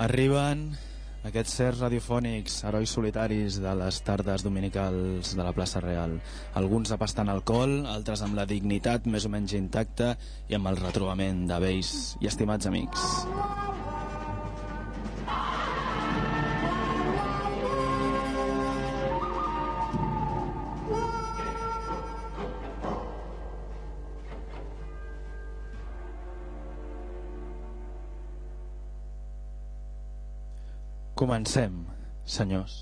Arriben aquests certs radiofònics, herois solitaris de les tardes dominicals de la plaça Real. Alguns apastant alcohol, altres amb la dignitat més o menys intacta i amb el retrobament de vells i estimats amics. Comencem, senyors.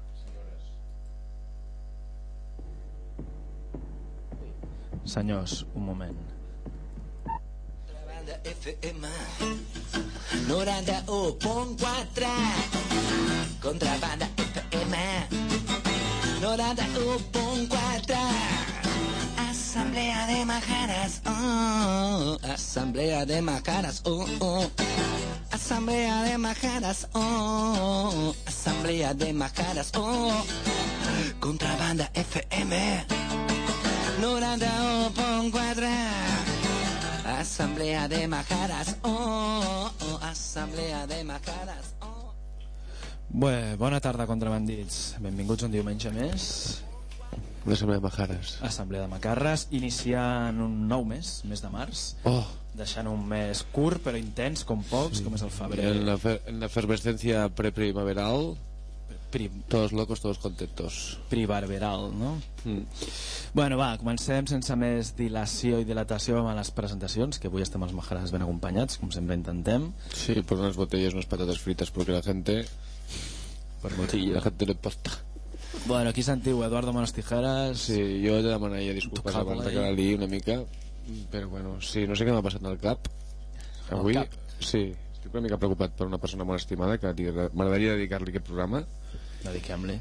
Senyors, un moment. Contrabanda FM 91.4. Contrabanda FM 91.4. Asamblea de Majaras, oh. Asamblea de Majaras, oh, oh. Asamblea de Majaras, oh. Asamblea de Majaras, oh. Contrabanda FM 91.4. Asamblea de Majaras, oh, oh. Assemblea de Majaras, oh. Bé, bona tarda, contrabandits. Benvinguts un diumenge més. L'Assemblea de Majares. Assemblea de Macarres, iniciant un nou mes de març. Oh. Deixant un mes curt però intens com pocs, com és el febrer. En la efervescencia preprimaveral, todos locos, todos contentos. Pribarberal, no? Bueno, va, comencem sense més dilació i dilatació amb les presentacions, que avui estem els Majares ben acompanyats, com sempre intentem. Sí, por unas botellas, unas patatas fritas, porque la gente... Per botilla. La gente le importa. Bueno, aquí sentiu Eduardo Manos Tijeras. Sí, jo he de demanar ja disculpes abans de que la liï una mica, però bueno, sí, no sé què m'ha passat al cap avui. Cap? Sí, estic una mica preocupat per una persona molt estimada que m'agradaria dedicar-li aquest programa. Dediquem-li.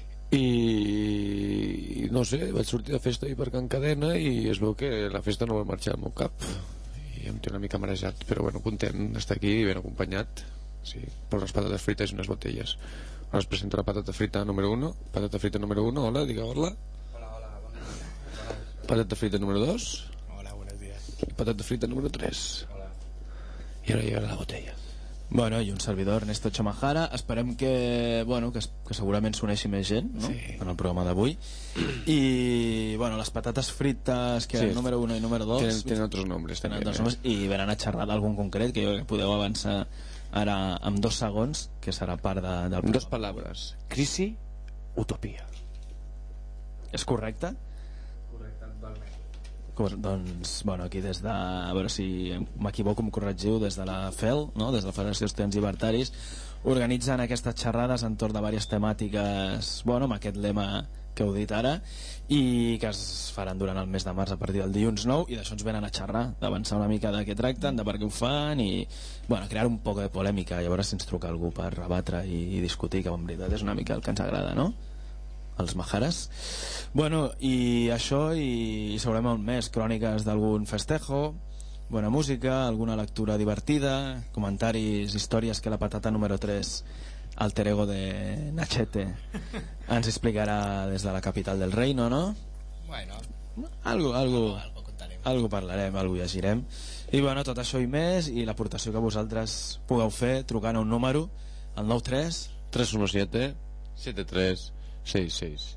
I no sé, vaig sortir de festa ahir per Can Cadena i es veu que la festa no va marxar al meu cap i em té una mica marejat, però bueno, content d'estar aquí ben acompanyat, sí, per unes patates frites i unes botelles. Ara us presento la patata frita número 1. Patata frita número 1, hola, diga hola. Hola, buenos días. Patata frita número 2. Hola, buenos días. Patata frita número 3. Hola. Y ahora llega la botella. Bueno, i un servidor, Ernesto Chamajara. Esperem que, bueno, que segurament s'uneixi més gent, no? Sí. En el programa d'avui. I, bueno, les patates frites, que Sí, número 1 i número 2... Tenen otros nombres. Tenen també, altres nombres, i venen a xerrar d'algun concret, que jo crec que podeu avançar ara amb 2 segons, que serà part del programa. Dos palabras. Crisi, utopia. És correcte? Correcte, totalment. Doncs, bueno, aquí des de... A veure si m'equivoco, em corregiu, des de la FEL, no? Des de la Federació d'Estudiants Llibertaris, organitzen aquestes xerrades entorn de diverses temàtiques, bueno, amb aquest lema que heu dit ara, i que es faran durant el mes de març a partir del dilluns 9, i d'això ens venen a xerrar, d'avançar una mica de què tracten, de per què ho fan, i bueno, crear un poc de polèmica, i a veure si ens truca algú per rebatre i discutir, que en veritat és una mica el que ens agrada, no? Els Majares. Bueno, i això, i segurament més cròniques d'algun festejo, bona música, alguna lectura divertida, comentaris, històries que la patata número 3, alter ego de Nachete, ens explicarà des de la capital del reino, ¿no? Bueno, Algo contarem. algo parlarem, algo llegirem. I bueno, tot això i més, i l'aportació que vosaltres pugueu fer trucant a un número, el 93 317 7366.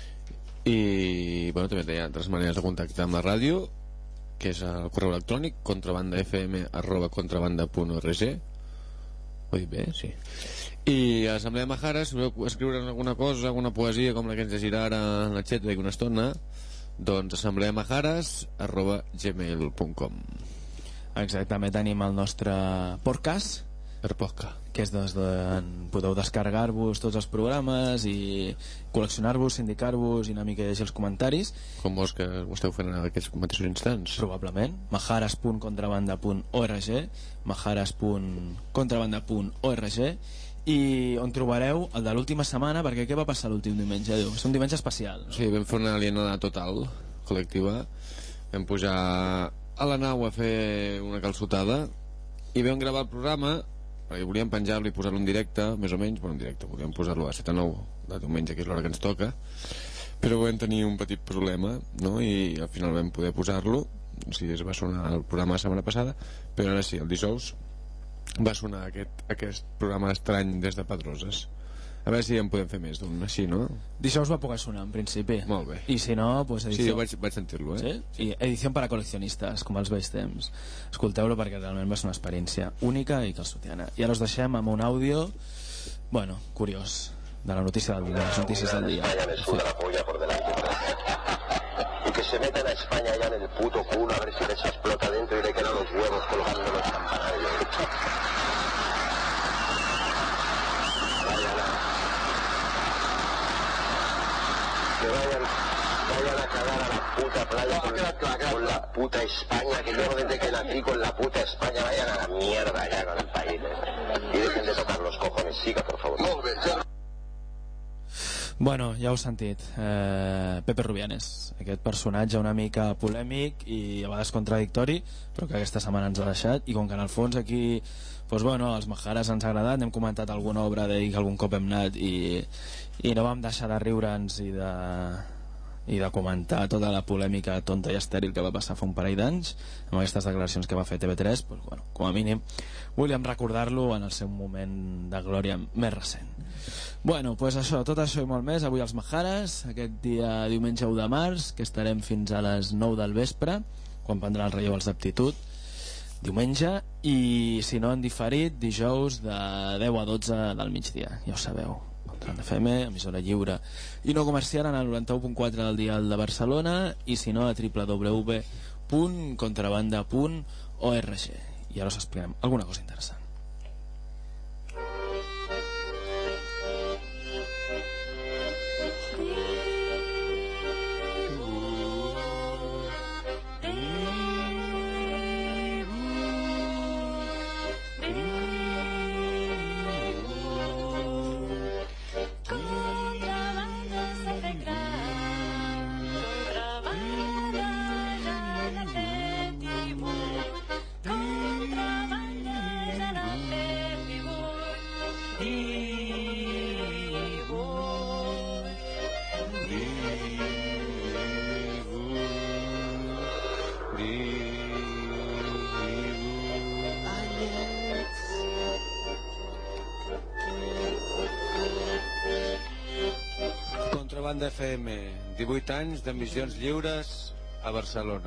I bueno, també hi ha altres maneres de contactar amb la ràdio, que és el correu electrònic contrabandafm@contrabanda.org. Ho he dit bé? Sí. I a l'Assemblea de Majares, si voleu escriure alguna cosa, alguna poesia com la que ens llegirà ara la xet d'aquí una estona, doncs assembleamajares@gmail.com. Exactament, tenim el nostre podcast, Per poca. que és des d'on podeu descarregar-vos tots els programes i col·leccionar-vos, sindicar-vos i una mica llegir els comentaris, Com vols que ho esteu fent en aquests mateixos instants? probablement. majares.contrabanda.org, majares.contrabanda.org, i on trobareu el de l'última setmana, perquè què va passar l'últim diumenge? Diu, és un diumenge especial, no? Sí, vam fer una alienada total, col·lectiva. Vam pujar a la nau a fer una calçotada i vam gravar el programa, perquè volíem penjar-lo i posar-lo en directe, més o menys, bueno, en directe, volíem posar-lo a 7 a 9 de diumenge, que és l'hora que ens toca, però vam tenir un petit problema, no? I al final vam poder posar-lo, o sigui, es va sonar el programa la setmana passada, però ara sí, el dijous va sonar aquest programa estrany des de Pedroses. A veure si en podem fer més d'un així, no? Dijous va poder sonar, en principi. Molt bé. I si no, pues edició... Sí, vaig sentir-lo, Sí? I edició per a col·leccionistes, com els vells temps. Escolteu-lo perquè realment va ser una experiència única i calçotiana. I ara us deixem amb un àudio, bueno, curiós, de la notícia del dia, les notícies del dia. España me suda la polla por delante y por detrás. Y que se metan a España ya en el puto culo a ver si les explota dentro y le quedan los huevos colgando los campanarios. Que vayan a cagar a la puta playa con la puta España, que yo desde que nací con la puta España, vayan a la mierda ya con el país. Y dejen de tocar los cojones, siga, por favor. Bueno, ja ho heu sentit, Pepe Rubianes, aquest personatge una mica polèmic i a vegades contradictori, però que aquesta setmana ens ha deixat, i com que en el fons aquí doncs, bueno, els Majares ens ha agradat, n'hem comentat alguna obra d'ell que algun cop hem anat i no vam deixar de riure'ns i de comentar tota la polèmica tonta i estèril que va passar fa un parell d'anys amb aquestes declaracions que va fer TV3, doncs, bueno, com a mínim volíem recordar-lo en el seu moment de glòria més recent. Bueno, pues això, tot això i molt més avui als Majares, aquest dia diumenge 1 de març, que estarem fins a les 9 del vespre quan prendrà el relleu els d'aptitud diumenge, i si no en diferit dijous de 10 a 12 del migdia, ja ho sabeu, Tran FM, emissora lliure i no comercial en el 91.4 del dial de Barcelona, i si no a www.contrabanda.org. I ara us expliquem alguna cosa interessant. Contrabanda FM, 18 anys d'emissions lliures a Barcelona.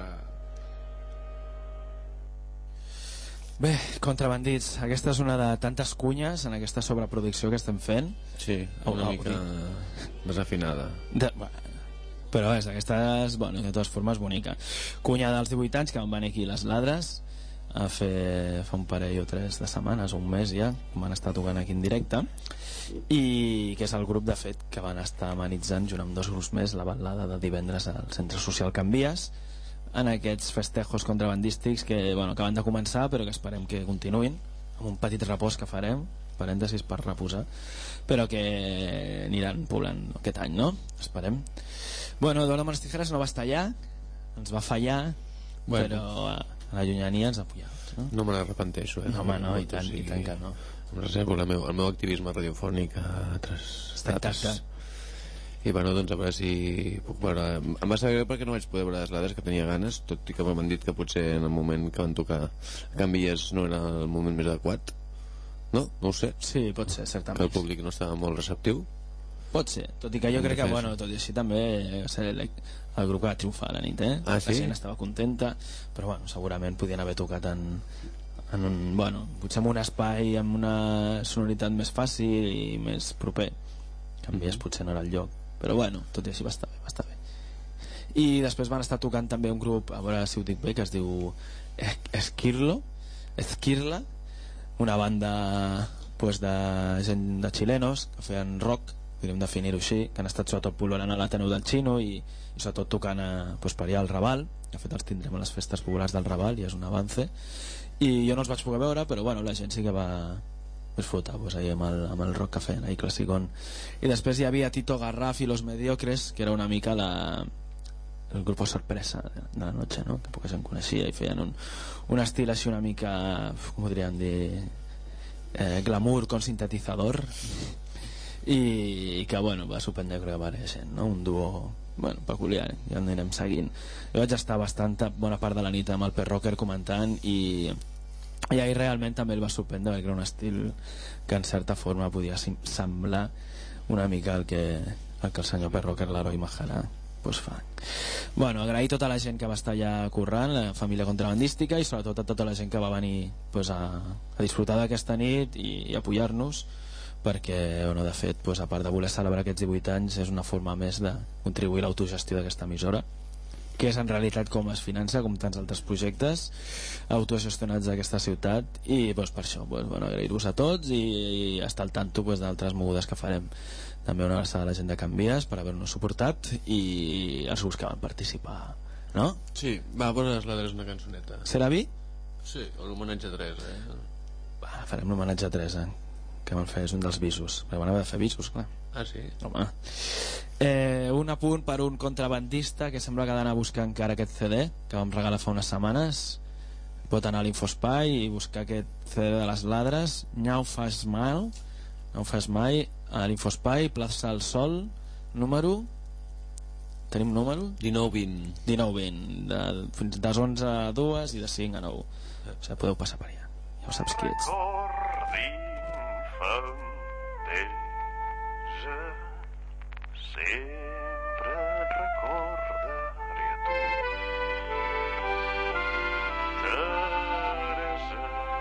Bé, contrabandits, aquesta és una de tantes cunyes en aquesta sobreproducció que estem fent. Sí, una mica desafinada. Però és, aquesta és, bueno, de totes formes, bonica. Cunya dels 18 anys que van venir aquí les Ladres a fer fa un parell o 3 de setmanes, un mes ja, van estar tocant aquí en directe, i que és el grup de fet que van estar amenitzant junt amb 2 grups més la ballada de divendres al Centre Social Can Vies, en aquests festejos contrabandístics que, bueno, que van de començar però que esperem que continuïn, amb un petit repòs que farem, parèntesis per reposar, però que aniran poblant aquest any, no? Esperem. Bueno, Eduardo Manos Tijeras no va estar allà, ens va fallar, bueno, però a la llunyania ens ha pujat, no? No me n'arrepenteixo, No, home, no, i tant que no. Em reservo el meu activisme radiofònic a altres etapes. I bueno, doncs a veure si puc veure. Em va saber perquè no vaig poder veure les Ladres, que tenia ganes, tot i que m'han dit que potser en el moment que van tocar a Can Vies no era el moment més adequat. No? No ho sé. Sí, pot ser, certament. Que el públic no estava molt receptiu. Pot ser, tot i que jo crec que, bueno, tot i així també el grup que va triomfar a la nit, Ah, sí? La gent estava contenta, però bueno, segurament podien haver tocat en un, bueno, potser en un espai amb una sonoritat més fàcil i més proper. Can Vies potser no era el lloc, però bueno, tot i així va estar bé, va estar bé. I després van estar tocant també un grup, a veure si ho dic bé, que es diu Esquirla, una banda pues, de gent de chilenos que feien rock, podríem definir-ho així, que han estat sobretot pol·lulant a l'Ateneu del Xino i sobretot tocant pues, per allà al Raval. De fet els tindrem a les festes populars del Raval i és un avance, i jo no els vaig poder veure, però bueno, la gent sí que va disfrutar pues, ahí amb el rock que feien ahí classicón. I després hi havia Tito Garraf i Los Mediocres, que era una mica el grup sorpresa de la noche, no? Que poca gent coneixia i feien un estil així una mica, com ho diríem dir, glamour con sintetizador, i que bueno, va sorprendre, crec que va gent, no? Un duo bueno, peculiar, ja en anirem seguint. Jo vaig estar bona part de la nit amb el Per Rocker comentant, i I ahir realment també el va sorprendre perquè era un estil que en certa forma podia semblar una mica el que el senyor Perro que l'Heroi Mahara pues fa. Bueno, agrair tota la gent que va estar allà currant, la família contrabandística, i sobretot a tota la gent que va venir pues, a disfrutar d'aquesta nit i apoyar-nos, perquè bueno, de fet pues, a part de voler celebrar aquests 18 anys és una forma més de contribuir a l'autogestió d'aquesta emissora, que és en realitat com es finança, com tants altres projectes autogestionats d'aquesta ciutat, i pues, per això pues, bueno, agrair-vos a tots i estar al tanto pues, d'altres mogudes que farem. També una abraçada a la gent de Can Vies per haver-nos suportat i els grups que van participar, no? Sí, va, posar les ladres una cançoneta. Serà vi? Sí, o l'homenatge a Teresa, Va, farem l'homenatge a Teresa, que me'l fes un dels visos, perquè van haver de fer visos, clar. Ah, sí? Home. Un apunt per un contrabandista que sembla que ha d'anar a buscar encara aquest CD que vam regalar fa unes setmanes. Pot anar a l'Infospai i buscar aquest CD de les ladres, Now Fast Smile, no ho fas mai, a l'Infospai, plaça del Sol, número... Tenim número? 19-20. 19-20, fins de 11 a 2 i de 5 a 9. O sigui, podeu passar per allà. Ja ho saps qui ets. Sempre et recordaré a tu, Teresa,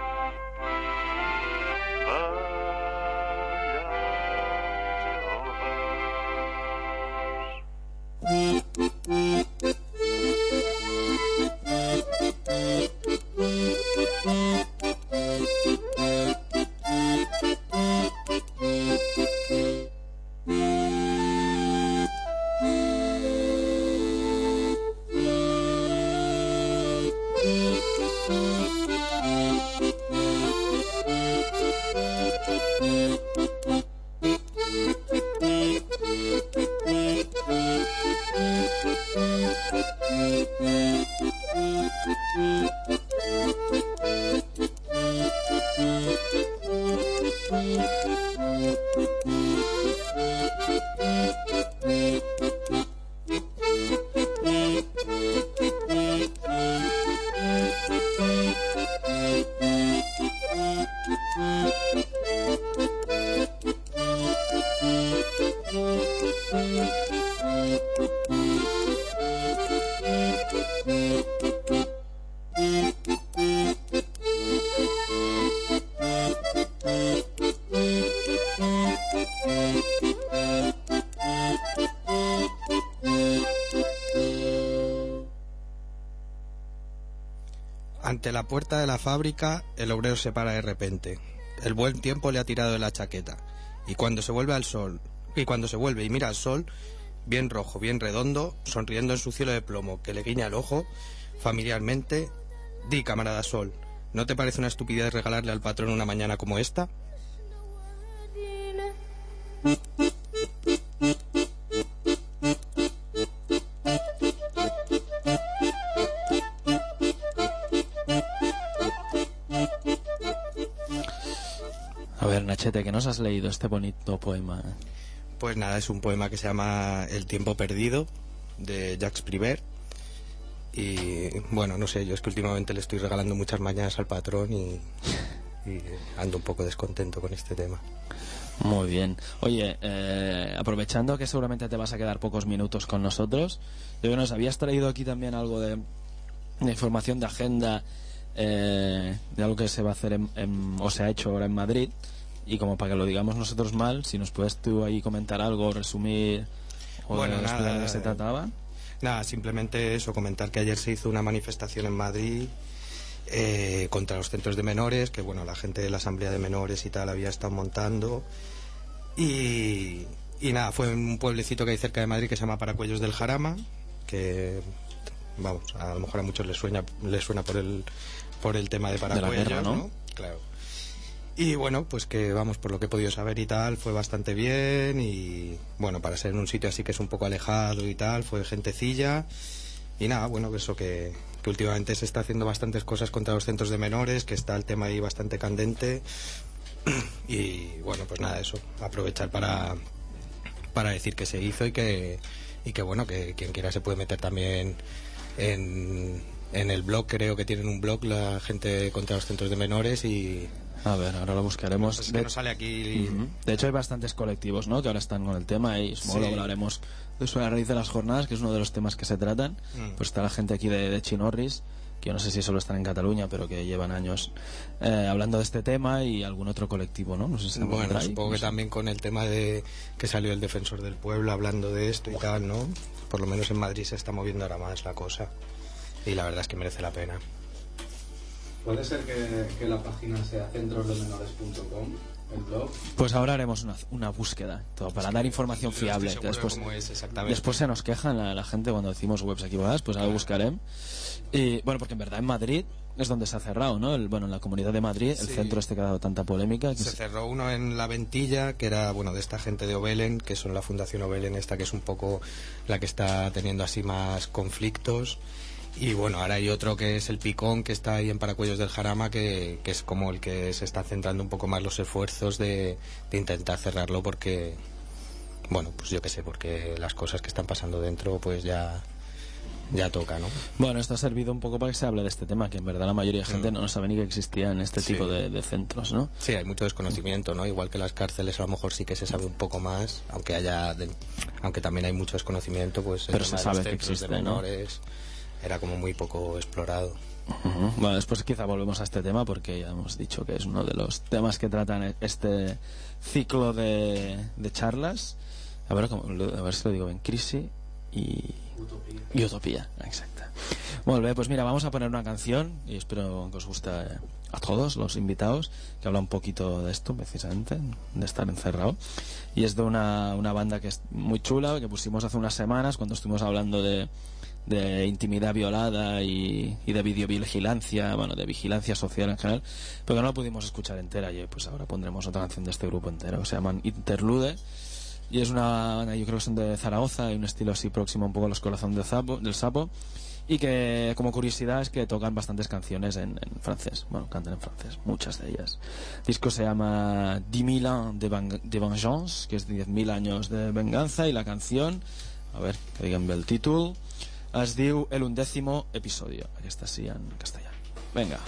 Ante la puerta de la fábrica, el obrero se para de repente. El buen tiempo le ha tirado de la chaqueta. Y cuando se vuelve y mira al sol, bien rojo, bien redondo, sonriendo en su cielo de plomo, que le guiña el ojo, familiarmente, di, camarada Sol, ¿no te parece una estupidez regalarle al patrón una mañana como esta? A ver, Nachete, que nos has leído este bonito poema. Pues nada, es un poema que se llama El tiempo perdido, de Jacques Prévert. Y bueno, no sé, yo es que últimamente le estoy regalando muchas mañanas al patrón y ando un poco descontento con este tema. Muy bien. Oye, aprovechando que seguramente te vas a quedar pocos minutos con nosotros, yo creo que nos habías traído aquí también algo de información de agenda, de algo que se va a hacer o se ha hecho ahora en Madrid, y como para que lo digamos nosotros mal, si nos puedes tú ahí comentar algo, resumir o Bueno, explicar de nada, qué se trataba. Nada, simplemente eso, comentar que ayer se hizo una manifestación en Madrid contra los centros de menores, que bueno, la gente de la asamblea de menores y tal había estado montando, y nada, fue en un pueblecito que hay cerca de Madrid que se llama Paracuellos del Jarama, que vamos, a lo mejor a muchos les suena por el tema de Paracuellos, de la guerra, ¿no? Claro. Y bueno, pues que vamos, por lo que he podido saber y tal, fue bastante bien, y bueno, para ser en un sitio así que es un poco alejado y tal, fue gentecilla, y nada, bueno, eso que últimamente se está haciendo bastantes cosas contra los centros de menores, que está el tema ahí bastante candente, y bueno, pues nada, eso, aprovechar para decir que se hizo y que bueno, que quien quiera se puede meter también en En el blog, creo que tienen un blog la gente contra los centros de menores y... A ver, ahora lo buscaremos. Pues es que no sale aquí... De hecho hay bastantes colectivos, ¿no?, que ahora están con el tema y Sí. luego hablaremos de eso a la raíz de las jornadas, que es uno de los temas que se tratan. Pues está la gente aquí de Chinorris, que yo no sé si solo están en Cataluña, pero que llevan años hablando de este tema, y algún otro colectivo, ¿no? No sé si está por Bueno, ahí, supongo no que sé. también con el tema de que salió el defensor del pueblo hablando de esto y tal, ¿no? Por lo menos en Madrid se está moviendo ahora más la cosa y la verdad es que merece la pena. ¿Puede ser que la página sea centrosdemenores.com, el blog? Pues ahora haremos una búsqueda todo, para dar información No estoy fiable. seguro de Después, cómo es exactamente. después se nos quejan la gente cuando decimos webs equivocadas, pues ahora buscaremos. Y bueno, porque en verdad en Madrid es donde se ha cerrado, ¿no? En la Comunidad de Madrid, el Sí. centro que ha dado tanta polémica. Que Se cerró uno en La Ventilla, que era, bueno, de esta gente de Obelen, que son la Fundación Obelen esta, que es un poco la que está teniendo así más conflictos. Y bueno, ahora hay otro que es el Picón, que está ahí en Paracuellos del Jarama, que es como el que se está centrando un poco más los esfuerzos de intentar cerrarlo, porque, bueno, pues yo qué sé, porque las cosas que están pasando dentro, pues ya toca, ¿no? Bueno, esto ha servido un poco para que se hable de este tema, que en verdad la mayoría de gente no sabe ni que existían este Sí. tipo de centros, ¿no? Sí, hay mucho desconocimiento, ¿no? Igual que las cárceles, a lo mejor sí que se sabe un poco más, aunque también hay mucho desconocimiento, pues el Pero tema se de sabe los que centros existe, de ¿no? menores era como muy poco explorado. Ujú. Bueno, después quizá volvemos a este tema, porque ya hemos dicho que es uno de los temas que tratan este ciclo de charlas. A ver si lo digo bien. Crisi y utopía, exacte. Molt bé, pues mira, vamos a poner una canción y espero que os guste a todos los invitados, que habla un poquito de esto precisamente, de estar encerrado, y es de una banda que es muy chula, que pusimos hace unas semanas cuando estuvimos hablando de intimidad violada y de videovigilancia, bueno, de vigilancia social en general, pero que no la pudimos escuchar entera, y pues ahora pondremos otra canción de este grupo entero, se llaman Interlude. Y es una banda, yo creo que son de Zaragoza, hay un estilo así próximo un poco a los Corazón del Sapo, y que como curiosidad es que tocan bastantes canciones en francés, bueno, cantan en francés, muchas de ellas. El disco se llama 10.000 ans de vengeance, que es 10.000 años de venganza, y la canción, a ver, que digan bé el títol, es diu El 11º episodio, aquesta sí en castellà. Venga.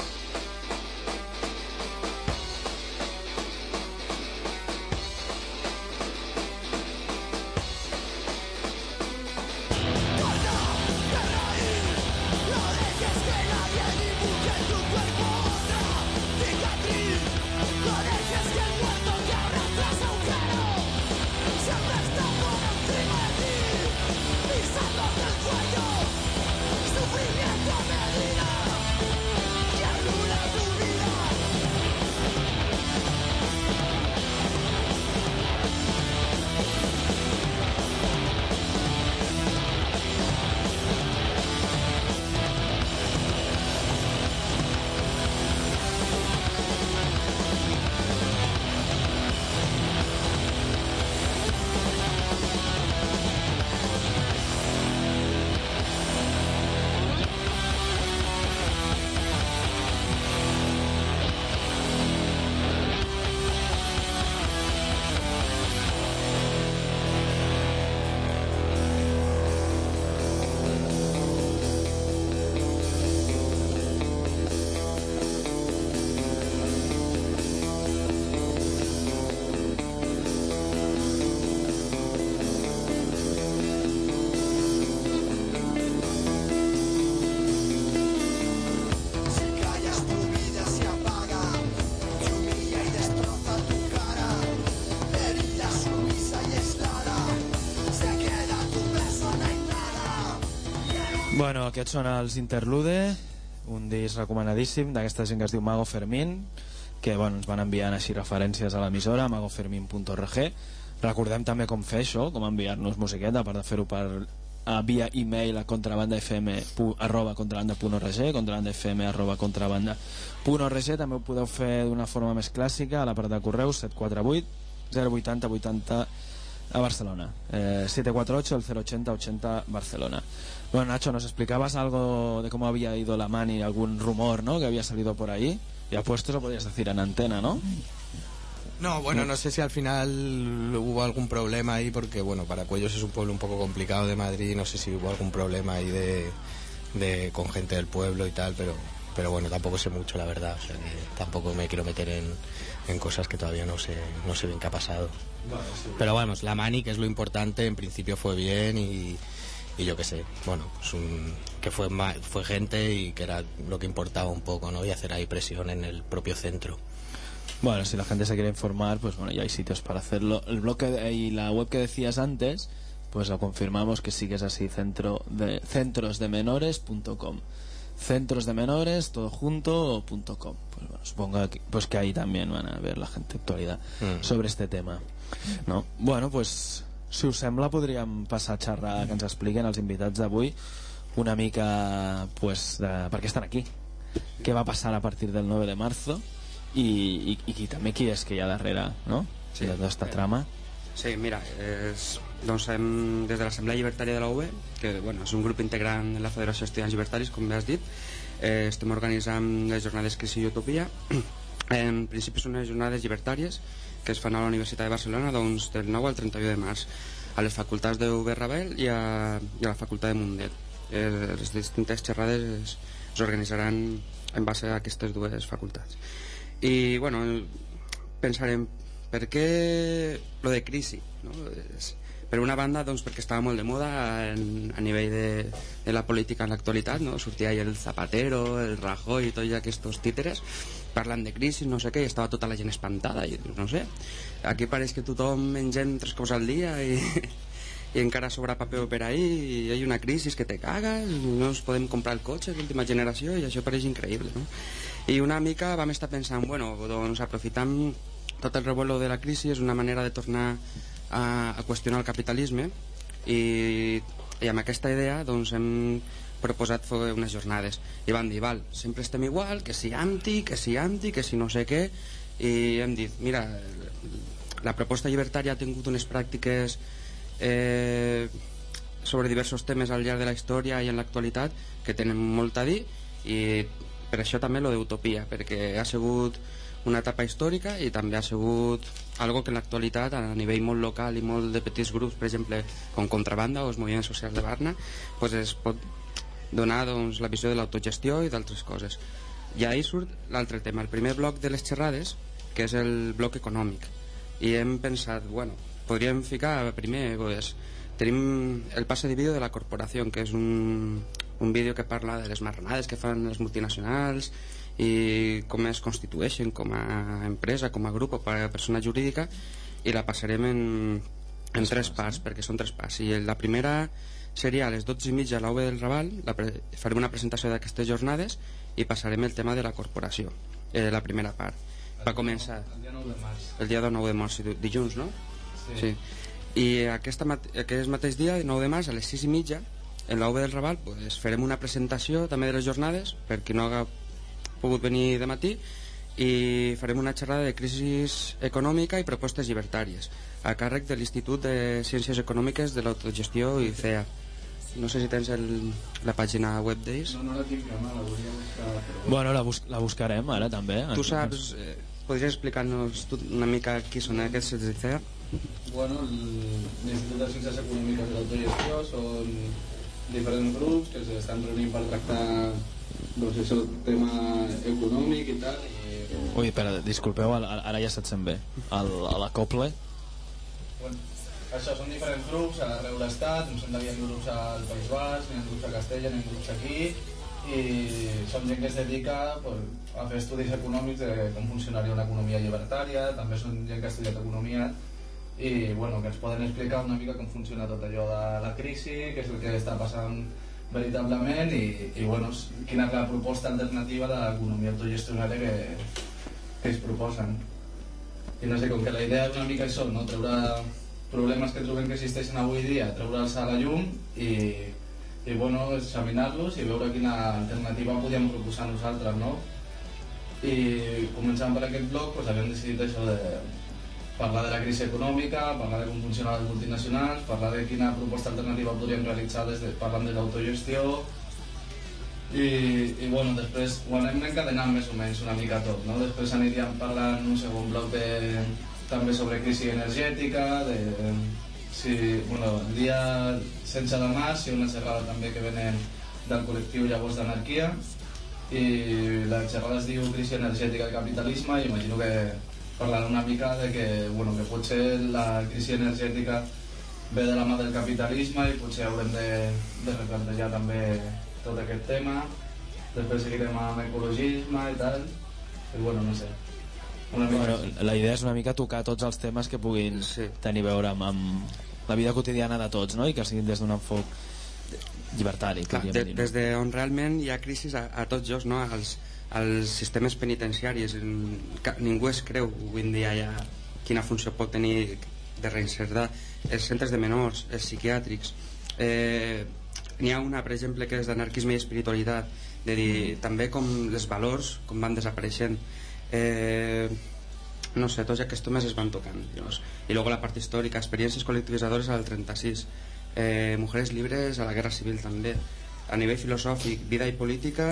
Bueno, aquests són els Interlude, un disc recomanadíssim d'aquesta gent que es diu Mago Fermín, que bueno, ens van enviant així referències a l'emissora, magofermin.org. Recordem també com fer això, com enviar-nos musiqueta, a part de fer-ho via e-mail a contrabandafm@contrabanda.org, contrabandafm@contrabanda.org. També ho podeu fer d'una forma més clàssica a la part de correus 748 080 80 a Barcelona, 748 el 080 80 Barcelona. Bueno, Nacho, nos explicabas algo de cómo había ido la mani, algún rumor, ¿no?, que había salido por ahí, y apuesto lo podías decir en antena, ¿no? No, bueno, no sé si al final hubo algún problema ahí, porque bueno, Paracuellos es un pueblo un poco complicado de Madrid, no sé si hubo algún problema ahí de con gente del pueblo y tal, pero bueno, tampoco sé mucho, la verdad, o sea que tampoco me quiero meter en cosas que todavía no sé bien qué ha pasado. Pero vamos, la mani, que es lo importante, en principio fue bien y yo qué sé, bueno, pues que fue gente y que era lo que importaba un poco, ¿no? Y hacer ahí presión en el propio centro. Bueno, si la gente se quiere informar, pues bueno, ya hay sitios para hacerlo. El blog y la web que decías antes, pues lo confirmamos que sí que es así, centrosdemenores.com. Centros de menores, todo junto, .com. Pues bueno, supongo que ahí también van a ver la gente actualidad sobre este tema, no? Bueno, pues si us sembla podríem passar a xerrar, que ens expliquen els invitats d'avui una mica, pues, per què estan aquí, què va passar a partir del 9 de marzo i també qui és que hi ha darrere, no? Sí. De tota aquesta trama. Sí, mira, doncs des de l'Assemblea Llibertària de la UB, que bueno, és un grup integrant de la Federació d'Estudiants Llibertaris, com bé has dit, estem organitzant les jornades Crisi i Utopia. En principi són unes jornades llibertàries que es fan a la Universitat de Barcelona, doncs, del 9 al 31 de març, a les facultats de UB Ravel i a la facultat de Mundet. Les distintes xerrades es organitzaran en base a aquestes dues facultats. I bueno, pensarem per què lo de crisi, no? Per una banda, doncs, perquè estava molt de moda a nivell de la política en l'actualitat, no? Sortia ahí el Zapatero, el Rajoy i tots aquests títeres parlant de crisi, no sé què, i estava tota la gent espantada i no sé, aquí pareix que tothom mengem 3 cops al dia i encara sobra paper per ahí i hi ha una crisi que te cagues, no ens podem comprar el cotxe d'última generació i això pareix increïble, no? I una mica vam estar pensant, bueno, doncs aprofitant tot el revuelo de la crisi és una manera de tornar a qüestionar el capitalisme i amb aquesta idea doncs hem proposat fer unes jornades i van dir, val, sempre estem igual, que si anti, que si no sé què, i hem dit, mira, la proposta llibertària ha tingut unes pràctiques sobre diversos temes al llarg de la història i en l'actualitat que tenen molt a dir i per això també lo d'utopia, perquè ha sigut una etapa històrica i també ha sigut algo que en l'actualitat a nivell molt local i molt de petits grups, per exemple com Contrabanda o els moviments socials de Barna, pues es pot donar doncs, la visió de l'autogestió i d'altres coses. I ahí surt l'altre tema, el primer bloc de les xerrades, que és el bloc econòmic, i hem pensat, bueno, podríem ficar primer, pues, tenim el passe de vídeo de la corporació, que és un vídeo que parla de les marranades que fan les multinacionals i com es constitueixen com a empresa, com a grup o per a persona jurídica, i la passarem en 3 parts, perquè són 3 parts, i la primera seria a les 12:30 a la UB del Raval, farem una presentació d'aquestes jornades i passarem el tema de la corporació, la primera part. Va començar el dia 9 de març. El dia 9 de març, dilluns, no? Sí. I aquest mateix dia, el 9 de març, a les 6:30 en la UB del Raval, pues, farem una presentació també de les jornades per qui no haga pogut venir de matí, i farem una xerrada de crisi econòmica i propostes llibertàries a càrrec de l'Institut de Ciències Econòmiques de l'Autogestió i CEA. No sé si tens la pàgina web d'ells. No la tinc, home, la volia buscar. Però... Bueno, la buscarem ara també. Tu saps, podries explicar-nos una mica qui són aquests de CEA? Bueno, l'Institut de Ciències Econòmiques de l'Autogestió són diferents grups que s'estan reunint per tractar doncs, el tema econòmic i tal. Ui, espera, disculpeu, ara ja se't sent bé. A l'acople. Bueno, això són diferents grups arreu de l'estat, em sembla que hi ha grups al País Basc, hi ha grups a Castella, hi ha grups aquí, i són gent que es dedica a fer estudis econòmics de com funcionaria una economia llibertària, també són gent que ha estudiat economia i bueno, que ens poden explicar una mica com funciona tot allò de la crisi, què és el que està passant veritablement i bueno, quina és la proposta alternativa de l'economia autogestionària que es proposen. I no sé, com que la idea és una mica això, no? Treure problemes que trobem que existeixen avui dia, treure'ls a la llum i bueno, examinar-los i veure quina alternativa podíem proposar nosaltres, no? I començant per aquest bloc, doncs havíem decidit això de parlar de la crisi econòmica, parlar de com funcionen les multinacionals, parlar de quina proposta alternativa podríem realitzar parlant de l'autogestió i bueno, després ho anem encadenant més o menys una mica tot, no? Després aniríem parlant un segon bloc també sobre crisi energètica, bueno, el dia 16 de març hi ha una xerrada també que venen del col·lectiu Llavors d'Anarquia, i la xerrada es diu Crisi energètica del capitalisme, i imagino que parlarà una mica de que, bueno, que potser la crisi energètica ve de la mà del capitalisme i potser haurem de replantejar també tot aquest tema. Després seguirem amb ecologisme i tal, i bueno, no sé. Bueno, la idea és una mica tocar tots els temes que puguin tenir a veure amb la vida quotidiana de tots, no? I que siguin des d'un enfoc llibertari. Clar, des d'on realment hi ha crisis a tots llocs, no? als sistemes penitenciaris. Ningú es creu avui en dia ja quina funció pot tenir de reinsertar els centres de menors, els psiquiàtrics. N'hi ha una, per exemple, que és d'anarquisme i espiritualitat, de dir també com els valors com van desapareixent. No sé, tots aquests temes es van tocant. I luego la part històrica, experiències col·lectivitzadores al 36, mujeres libres a la guerra civil també. A nivell filosòfic, vida i política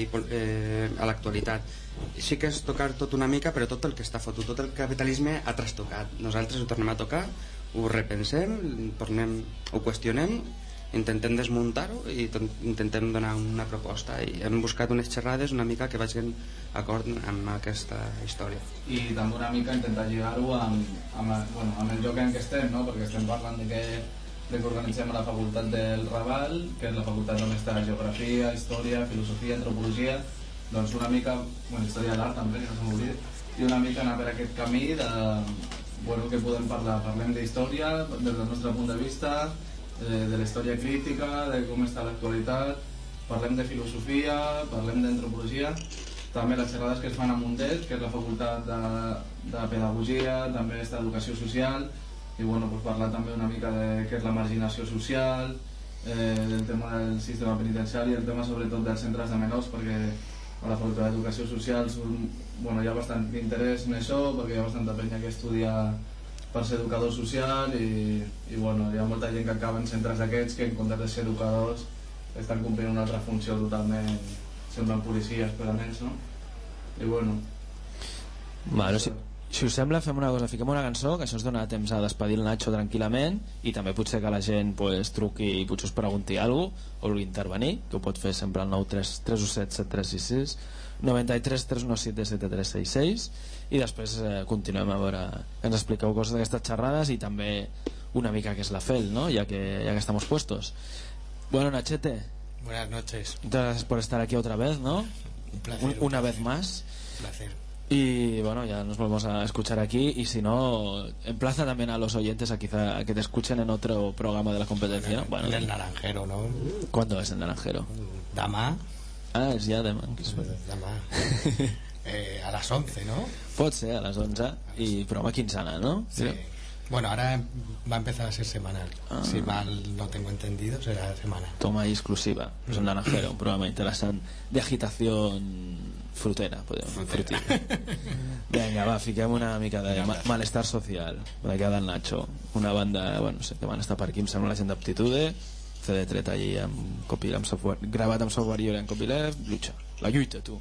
a l'actualitat. Sí que és tocar tot una mica, però tot el que està fotut, tot el capitalisme ha trastocat. Nosaltres ho tornem a tocar, ho repensem, ho qüestionem, intentem desmuntar-ho i intentem donar una proposta, i hem buscat unes xerrades una mica que vagin acord amb aquesta història. I també una mica intentar lligar-ho amb el lloc en què estem, no? Perquè estem parlant de que organitzem a la facultat del Raval, que és la facultat on està Geografia, Història, Filosofia, Antropologia, doncs una mica, Història de l'Art també, que no s'ha oblidat, i una mica anar per aquest camí de, que podem parlar, parlem d'història des del nostre punt de vista, de la història crítica, de com està l'actualitat, parlem de filosofia, parlem d'antropologia, també les xerrades que es fan a Mundet, que és la facultat de pedagogia, també està educació social, i parlar també una mica de què és la marginació social, del tema del sistema penitenciari, el tema sobretot dels centres de menors, perquè a la facultat d'educació social hi ha bastant interès en això, perquè hi ha bastanta penya que estudia per ser educador social i hi ha molta gent que acaba en centres d'aquests que en comptes de ser educadors estan complint una altra funció totalment, semblen policies per a nens, no? I bueno, si us sembla fem una cosa, fiquem una cançó, que això ens dona temps a despedir el Nacho tranquil·lament, i també potser que la gent truqui i potser us pregunti alguna cosa o vulgui intervenir, que ho pot fer sempre al 933177366 93 317 7366, i després continuem a veure que ens expliqueu coses d'aquestes xerrades i també una mica què és la FEL, ¿no? ya que estamos puestos. Bueno, Nachete, buenas noches, muchas gracias por estar aquí otra vez, ¿no? Un placer, una vez más. Un placer. Y ya nos volvemos a escuchar aquí, y si no, emplaza también a los oyentes a quizá a que te escuchen en otro programa de la competencia. En el Naranjero, ¿no? ¿Cuándo es el Naranjero? Dama. Ah, és ja demà. Dama. A las 11, ¿no? Pot ser a les 11, i programa quinzana, ¿no? Sí. Bueno, ahora va a empezar a ser semanal. Si mal no tengo entendido, será semanal. Toma ahí exclusiva. Es un Naranjero, un programa interesante de agitación frutera, fruitera. Vinga, va, fiquem una mica de malestar social, de cada Nacho, una banda, no sé, que van estar per aquí, em sembla la gent d'Aptitude, CD tret allí amb software, gravat amb software lliure en copyleft, la lluita, tu.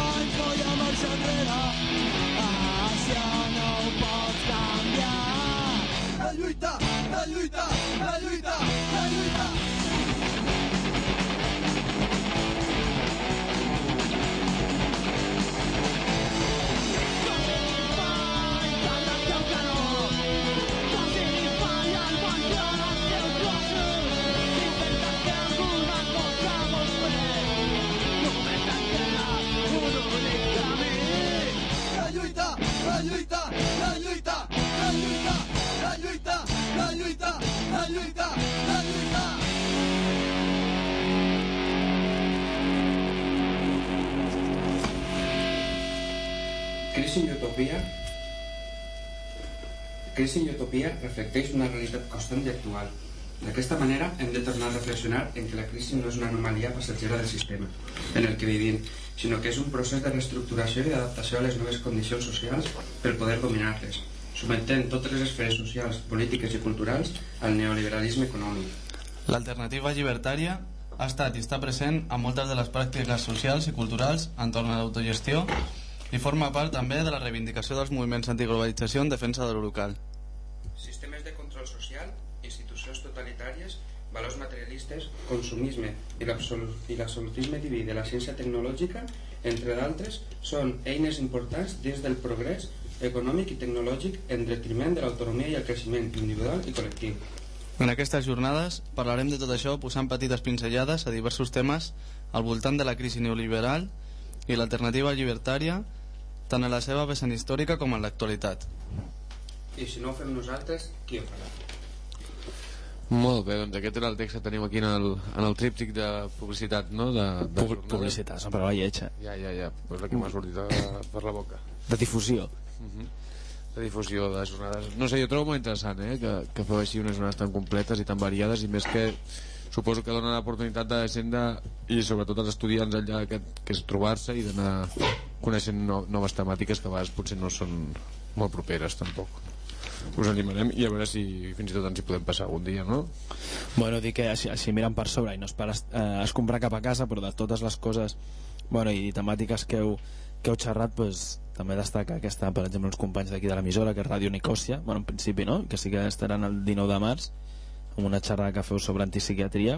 Això no ho pots canviar. Crisi i utopia reflecteix una realitat constant i actual. D'aquesta manera hem de tornar a reflexionar en que la crisi no és una anomalia passatgera del sistema en el que vivim, sinó que és un procés de reestructuració i d'adaptació a les noves condicions socials per poder dominar-les, sometent totes les esferes socials, polítiques i culturals al neoliberalisme econòmic. L'alternativa llibertària ha estat i està present a moltes de les pràctiques socials i culturals entorn a l'autogestió i forma part també de la reivindicació dels moviments antiglobalització en defensa de lo local. Sistemes de control social, institucions totalitàries, valors materialistes, consumisme i l'absolutisme diví de la ciència tecnològica, entre d'altres, són eines importants dins del progrés econòmic i tecnològic en detriment de l'autonomia i el creixement individual i col·lectiu. En aquestes jornades parlarem de tot això posant petites pinzellades a diversos temes al voltant de la crisi neoliberal i l'alternativa llibertària tant en la seva vessant històrica com en l'actualitat. I si no ho fem nosaltres, qui ho farà? Molt bé, doncs aquest era el text que tenim aquí en el tríptic de publicitat, no? Publicitat, sempre va lletja. Ja, és la que m'ha sortit per la boca. De difusió. De difusió de jornades. No sé, jo trobo molt interessant, que feu així unes jornades tan completes i tan variades, i més que suposo que dona l'oportunitat de la gent i sobretot als estudiants allà que és trobar-se i d'anar coneixent noves temàtiques que a vegades potser no són molt properes tampoc. Us animarem i a veure si fins i tot ens hi podem passar algun dia, no? Bueno, dic que així miren per sobre i no es comprar cap a casa, però de totes les coses i temàtiques que heu xerrat, pues, també destaca aquesta, per exemple, uns companys d'aquí de l'emissora, que és Ràdio Nicòsia, en principi, no? Que sí que estaran el 19 de març amb una xerrada que feu sobre antipsiquiatria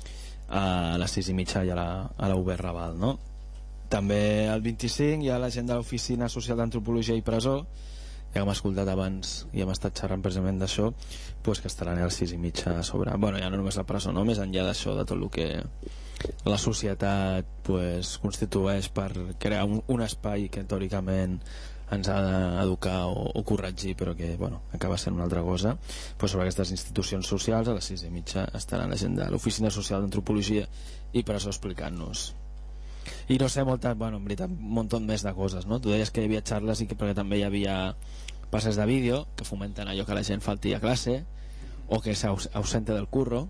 a les 6:30 i a la UB Raval, no? També el 25 hi ha la gent de l'Oficina Social d'Antropologia i Presó, ja hem escoltat abans i hem estat xerrant precisament d'això, pues, que estaran a les 6:30 sobre... ja no només la presó, no? Més enllà d'això, de tot el que la societat pues, constitueix per crear un espai que teòricament ens ha d'educar o corregir, però que acaba sent una altra cosa, pues, sobre aquestes institucions socials a les 6:30 estaran la gent de l'Oficina Social d'Antropologia i Presó explicant-nos. I no sé, en veritat, un munt més de coses, no? Tu deies que hi havia xarles perquè també hi havia passes de vídeo que fomenten allò que la gent falti a classe o que s'ausente del curro.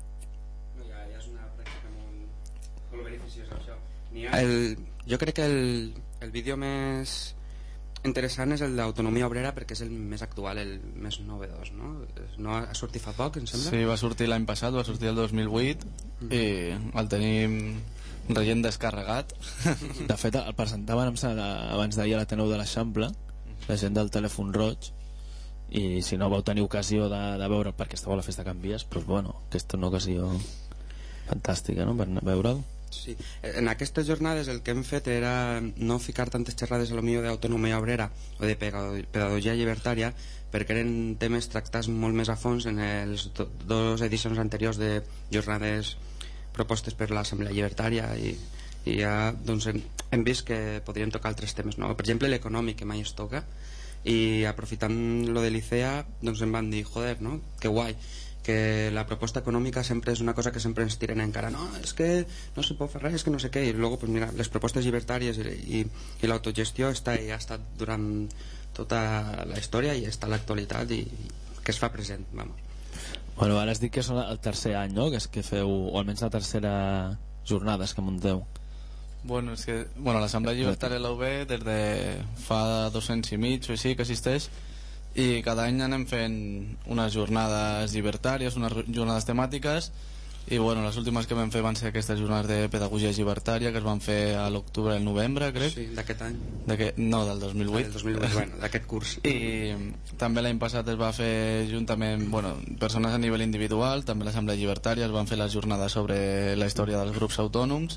Ja és una pràctica molt beneficiosa, això. Jo crec que el vídeo més interessant és el d'autonomia obrera perquè és el més actual, el més novedós, no? No ha sortit fa poc, em sembla? Sí, va sortir l'any passat, va sortir el 2008 i el tenim rient descarregat. De fet, el presentaven abans d'ahir a l'Ateneu de l'Eixample, la gent del Telèfon Roig, i si no vau tenir ocasió de veure, perquè estava a la festa Can Vies, doncs aquesta és una ocasió fantàstica, no?, per veure'l. Sí. En aquestes jornades el que hem fet era no ficar tantes xerrades a lo millor d'autonomia obrera o de pedagogia llibertària, perquè eren temes tractats molt més a fons en les dues edicions anteriors de jornades propostes per l'Assemblea Llibertària i ja doncs, hem vist que podríem tocar altres temes, no? Per exemple l'econòmic, que mai es toca, i aprofitant lo de l'ICEA doncs em van dir, joder, no? Que guai, que la proposta econòmica sempre és una cosa que sempre ens tiren encara, no, és que no se pot fer res, és que no sé què, i luego, pues mira, les propostes llibertàries i l'autogestió ha estat durant tota la història i està a l'actualitat i que es fa present, vamos. Bueno, ara has dit que és el tercer any, no?, que feu, o almenys la tercera jornades que munteu. Bueno, és que l'Assemblea Llibertària de la UB des de fa 2 anys i mig o així que assisteix, i cada any anem fent unes jornades llibertàries, unes jornades temàtiques, i les últimes que vam fer van ser aquestes jornades de pedagogia llibertària que es van fer a l'octubre i el novembre, crec. Sí, d'aquest any. No, del 2008. Del 2008, d'aquest curs. I també l'any passat es va fer juntament, persones a nivell individual, també l'Assemblea Llibertària, es van fer les jornades sobre la història dels grups autònoms,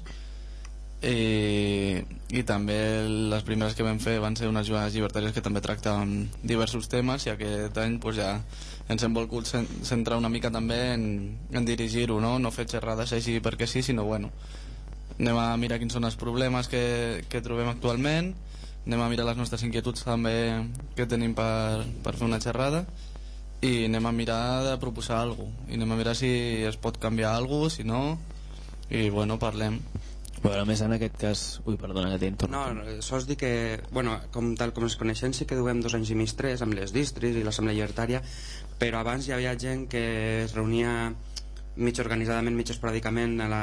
i també les primeres que vam fer van ser unes jornades llibertàries que també tractaven diversos temes, i aquest any ja ens hem volgut centrar una mica també en dirigir-ho, no fer xerrades així perquè sí, sinó anem a mirar quins són els problemes que trobem actualment, anem a mirar les nostres inquietuds també que tenim per fer una xerrada, i anem a mirar de proposar alguna cosa, i anem a mirar si es pot canviar alguna cosa, si no, i parlem. Bueno, a més en aquest cas... Ui, perdona que t'interrompo. No, sols dir que, bueno, tal com ens coneixem, sí que duem 2 anys i mig, 3, amb les distris i l'Assemblea Llibertària, però abans hi havia gent que es reunia mig organitzadament, mig esporàdicament a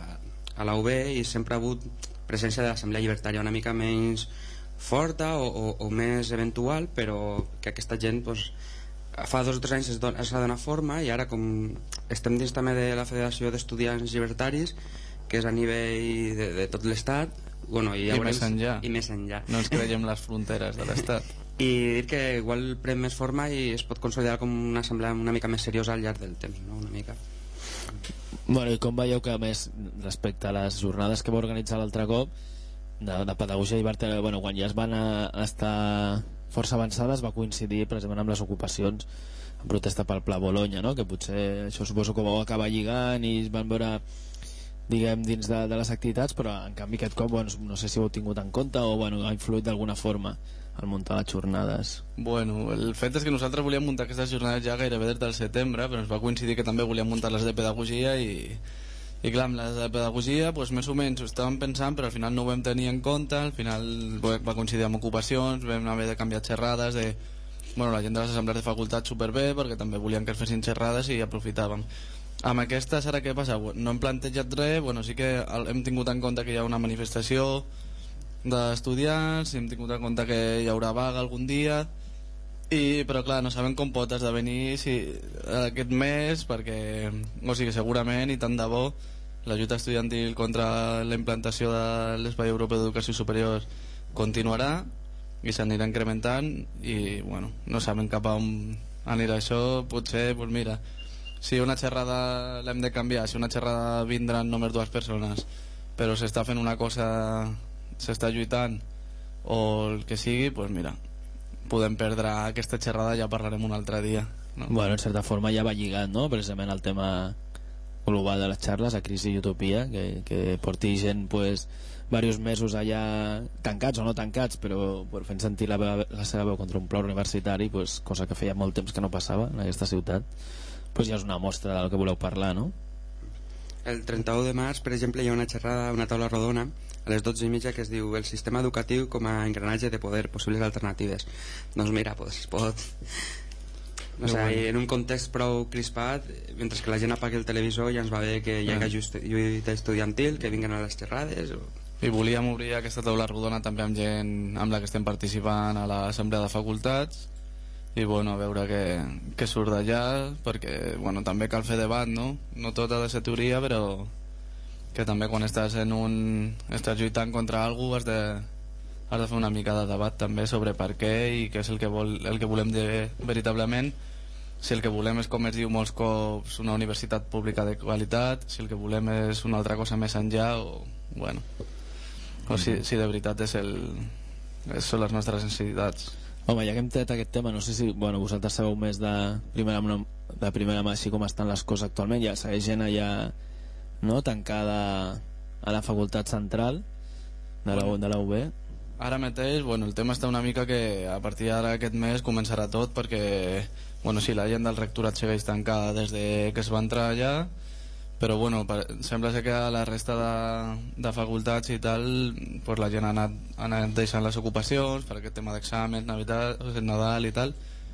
la UB, i sempre ha hagut presència de l'Assemblea Llibertària una mica menys forta o més eventual, però que aquesta gent pues, fa 2 o 3 anys es va donar forma, i ara com estem dins també de la Federació d'Estudiants Llibertaris, que és a nivell de tot l'estat, bueno, i més enllà. I més enllà. No ens creiem les fronteres de l'estat. I dir que igual pren més forma i es pot consolidar com una assemblea una mica més seriosa al llarg del temps, no? Una mica. Bueno, i com veieu que, a més, respecte a les jornades que va organitzar l'altre cop de pedagogia llibertària, bueno, quan ja es van estar força avançades, va coincidir precisament amb les ocupacions en protesta pel Pla Bologna, no? Que potser això suposo que ho vau acabar lligant i es van veure, diguem, dins de les activitats, però en canvi aquest cop, bueno, no sé si ho heu tingut en compte o bueno, ha influït d'alguna forma al muntar les jornades. Bueno, el fet és que nosaltres volíem muntar aquestes jornades ja gairebé des del setembre, però ens va coincidir que també volíem muntar les de pedagogia i clar, amb les de pedagogia pues, més o menys ho estàvem pensant, però al final no ho vam tenir en compte, al final va coincidir amb ocupacions, vam haver de canviar xerrades de... Bueno, la gent de les assemblees de facultat superbé, perquè també volien que es fessin xerrades i aprofitàvem. Amb aquestes, ara què passa? No hem plantejat res, bueno, sí que hem tingut en compte que hi ha una manifestació d'estudiants, hem tingut en compte que hi haurà vaga algun dia, però clar, no sabem com pot esdevenir aquest mes, perquè, o sigui, segurament, i tant de bo, la lluita estudiantil contra la implantació de l'Espai Europeu d'Educació Superior continuarà i s'anirà incrementant i, bueno, no sabem cap a on anirà això, potser, doncs mira, si una xerrada l'hem de canviar, si una xerrada vindran només 2 persones, però s'està fent una cosa, s'està lluitant o el que sigui, doncs mira, podem perdre aquesta xerrada, ja parlarem un altre dia, no? Bueno, en certa forma ja va lligat, no?, precisament el tema global de les xarles, a Crisi i Utopia, que porti gent, pues, diversos mesos allà tancats o no tancats, però fent sentir la seva veu contra un pla universitari, pues, cosa que feia molt temps que no passava en aquesta ciutat, pues ja és una mostra del que voleu parlar, no? El 31 de març, per exemple, hi ha una xerrada, una taula rodona a les 12:30 que es diu el sistema educatiu com a engranatge de poder, possibles alternatives. Doncs mira, pues, es pot... No sé, en un context prou crispat, mentre que la gent apagui el televisor ja ens va bé que hi hagi lluita estudiantil, que vinguen a les xerrades I volíem obrir aquesta taula rodona també amb gent amb la que estem participant a l'assemblea de facultats i bueno, a veure què surt d'allà, perquè bueno, també cal fer debat, no? No tot ha de ser teoria, però que també quan estàs estàs lluitant contra alguna cosa has de fer una mica de debat també sobre per què i què és el que volem veritablement, si el que volem és, com es diu molts cops, una universitat pública de qualitat, si el que volem és una altra cosa més enllà o bueno, o si de veritat són les nostres necessitats. Home, ja que hem tret aquest tema, no sé si vosaltres sabeu més de primera mà així com estan les coses actualment. Ja segueix gent allà, no?, tancada a la facultat central de la UB. Ara mateix, bueno, el tema està una mica que a partir d'ara aquest mes començarà tot, perquè bueno, sí, la gent del rectorat segueix tancada des de que es va entrar allà, però bueno, sembla ser que a la resta de facultats i tal, pues la gent ha anat deixant les ocupacions per aquest tema d'exàmens, Nadal i tal,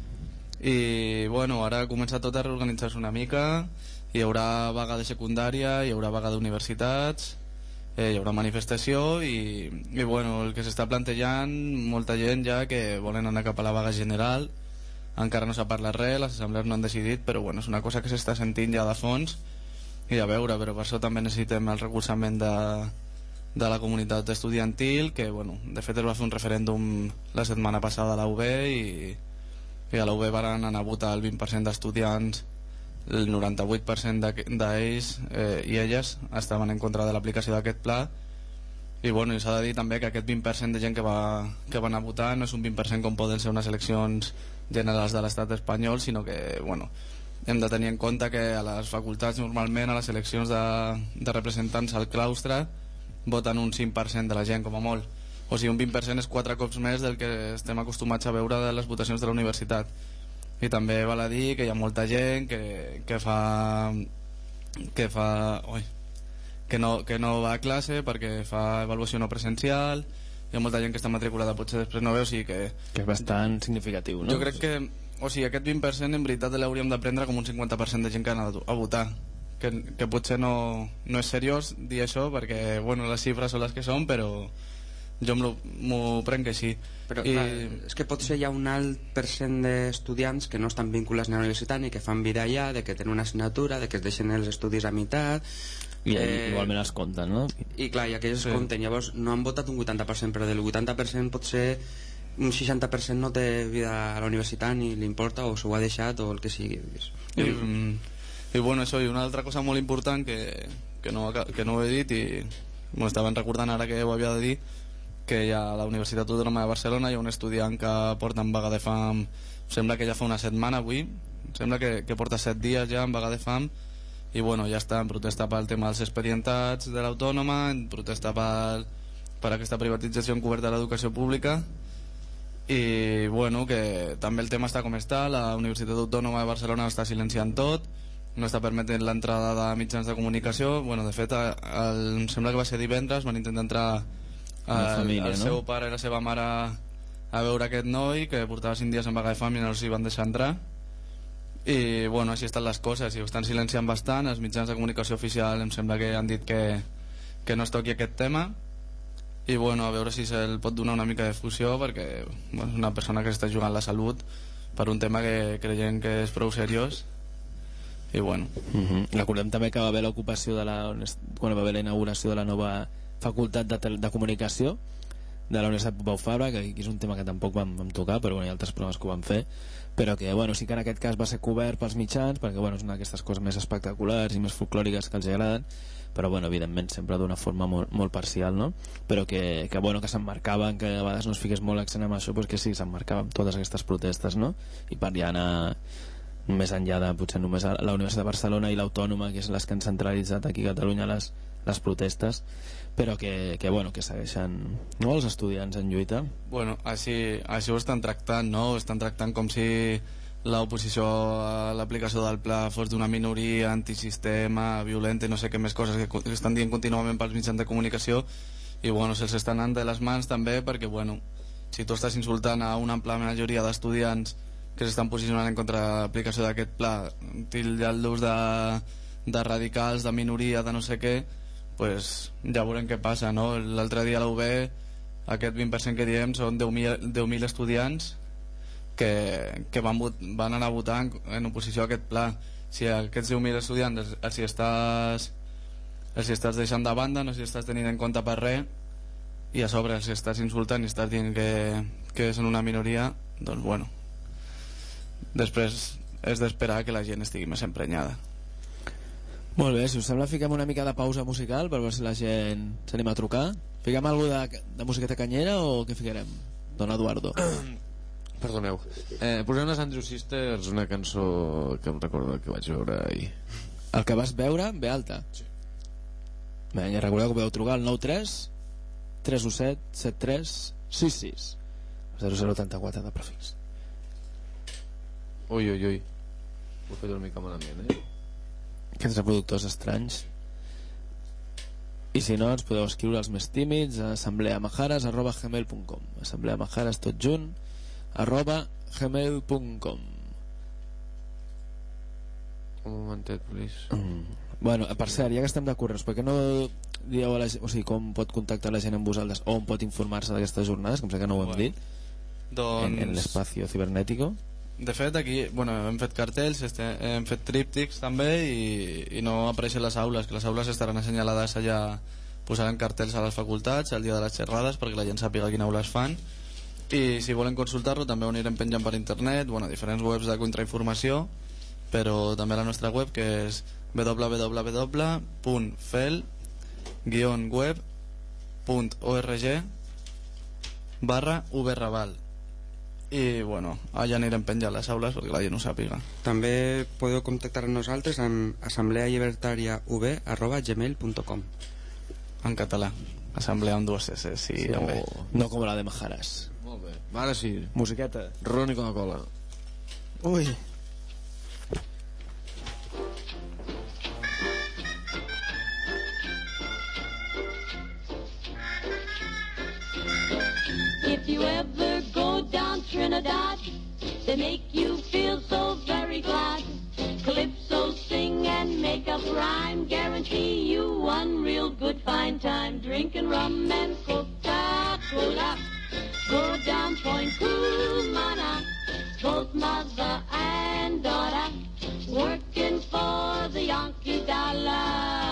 i bueno, ara comença tot a reorganitzar-se una mica, hi haurà vaga de secundària, hi haurà vaga d'universitats, hi haurà manifestació i bueno, el que s'està plantejant, molta gent ja que volen anar cap a la vaga general, encara no s'ha parlat res, les assemblees no han decidit, però bueno, és una cosa que s'està sentint ja de fons i a veure, però per això també necessitem el recolzament de la comunitat estudiantil, que bueno, de fet es va fer un referèndum la setmana passada a la UB i a la UB van anar a votar el 20% d'estudiants, el 98% d'ells i elles estaven en contra de l'aplicació d'aquest pla i bueno, s'ha de dir també que aquest 20% de gent que va anar a votar no és un 20% com poden ser unes eleccions generals de l'estat espanyol, sinó que bueno, hem de tenir en compte que a les facultats normalment a les eleccions de representants al claustre voten un 5% de la gent com a molt, o sigui un 20% és 4 cops més del que estem acostumats a veure de les votacions de la universitat. I també val a dir que hi ha molta gent que fa que no va a classe perquè fa avaluació no presencial, hi ha molta gent que està matriculada potser després no ve, o sigui que és bastant significatiu, no? Jo crec que, o sigui, aquest 20% en veritat l'hauríem de prendre com un 50% de gent que ha anat a votar, que potser no és seriós dir això perquè, bueno, les xifres són les que són, però jo m'ho prenc que sí. Però clar, és que potser hi ha un alt percent d'estudiants que no estan vinculats a la universitat ni que fan vida allà, de que tenen una assignatura, de que es deixen els estudis a meitat, i igualment els compten, no? I clar, i aquells es compten, llavors no han votat un 80%, però del 80% potser un 60% no té vida a la universitat ni li importa o s'ho ha deixat o el que sigui. I bueno, això, i una altra cosa molt important que no ho he dit i m'ho estaven recordant ara que ho havia de dir, que hi ha a la Universitat Autònoma de Barcelona hi ha un estudiant que porta en vaga de fam, sembla que ja fa una setmana avui, sembla que porta 7 dies ja en vaga de fam, i bueno, ja està en protesta pel tema dels expedientats de l'Autònoma, en protesta per aquesta privatització encoberta de l'educació pública, i bueno, que també el tema està com està, la Universitat Autònoma de Barcelona està silenciant tot, no està permetent l'entrada de mitjans de comunicació. Bueno, de fet, em sembla que va ser divendres, van intentar entrar el seu pare i la seva mare a veure aquest noi que portava 5 dies en vaga de fam i no els hi van deixar entrar, i bueno, així estan les coses, i ho estan silenciant bastant. Els mitjans de comunicació oficial em sembla que han dit que no es toqui aquest tema, i bueno, a veure si se'l pot donar una mica de difusió, perquè bueno, és una persona que s'està jugant la salut per un tema que creiem que és prou seriós, i bueno. Recordem també que va haver l'ocupació quan va haver la inauguració de la nova facultat de comunicació de la Universitat Pompeu Fabra, que és un tema que tampoc vam tocar, però bueno, hi ha altres programes que ho van fer, però que bueno, sí que en aquest cas va ser cobert pels mitjans, perquè bueno, és una d'aquestes coses més espectaculars i més folclòriques que els agraden, però bueno, evidentment sempre d'una forma molt parcial, no? Però que bueno, que s'emmarcaven, que a vegades no es fiqués molt accent amb això, però que sí, s'emmarcaven totes aquestes protestes, no? I per ja anar més enllà de potser només la Universitat de Barcelona i l'Autònoma, que és les que han centralitzat aquí a Catalunya les protestes, però que bueno, que segueixen, no, els estudiants en lluita. Bueno, així ho estan tractant, no? Ho estan tractant com si l'oposició a l'aplicació del pla fos d'una minoria antisistema, violenta i no sé què més coses que estan dient contínuament pels mitjans de comunicació, i bueno, se'ls està anant de les mans també, perquè bueno, si tu estàs insultant a una ampla majoria d'estudiants que s'estan posicionant en contra de l'aplicació d'aquest pla, tillant-los de radicals, de minoria, de no sé què, pues ja veurem què passa, no? L'altre dia a la UB aquest 20% que diem són 10.000 estudiants que van anar a votar en oposició a aquest pla. Si aquests 10.000 estudiants els estàs deixant de banda, no si estàs tenint en compte per res, i a sobre els estàs insultant i estàs dient que són una minoria, doncs bueno, després és d'esperar que la gent estigui més emprenyada. Molt bé, si us sembla fiquem una mica de pausa musical per veure si la gent s'anima a trucar. Fiquem alguna de musiqueta canyera o què ficarem, don Eduardo? Perdoneu, posem les Andrew Sisters, una cançó que em recordo que vaig veure ahir. El que vas veure, ve alta? Sí. Vinga, recordeu que podeu trucar al 93 317 73 66 0034 de prefix. Ui, ho he fet una mica malament, Aquests reproductors estranys. I si no, ens podeu escriure els més tímids a assembleamajares@gmail.com, assembleamajares tot junt @gmail.com. Un momentet, please. Bueno, per cert, ja que estem de correus, per què no dieu a la gent, o sigui, com pot contactar la gent amb vosaltres o on pot informar-se d'aquestes jornades, que em sembla que no ho hem dit, en l'espacio cibernético? De fet, aquí hem fet cartells, hem fet tríptics també, i no apareixen les aules, que les aules estaran assenyalades allà, posaran cartells a les facultats el dia de les xerrades perquè la gent sàpiga quina aula es fan, i si volen consultar-lo també ho anirem penjant per internet, diferents webs de contrainformació, però també la nostra web, que és www.fel-web.org/uberraval, i allà anirem penjant les aules perquè la gent ho sàpiga. També podeu contactar amb nosaltres amb assembleallibertariaub@gmail.com, en català, assemblea amb 2 S, sí, també. No com la de Majares. Molt bé, ara sí, musiqueta, ron i Coca-Cola. Ui. you ever go down Trinidad, they make you feel so very glad. Calypso sing and make up rhyme, guarantee you one real good fine time. Drinking rum and Coca-Cola, go down Point Cumana, both mother and daughter, working for the Yankee dollar.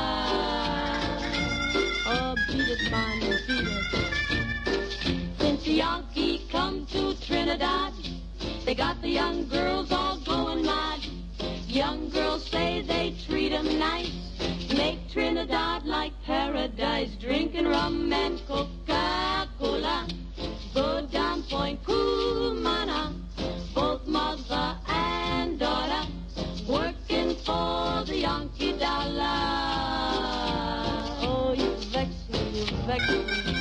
Oh, beat it, man, beat it. Since the Yankee come to Trinidad, they got the young girls all going mad. Young girls say they treat 'em nice, make Trinidad like paradise. Drinking rum and Coca-Cola, go down Point Cumana, both mother and daughter, working for the Yankee dollar. Oh, you vex me, you vex me.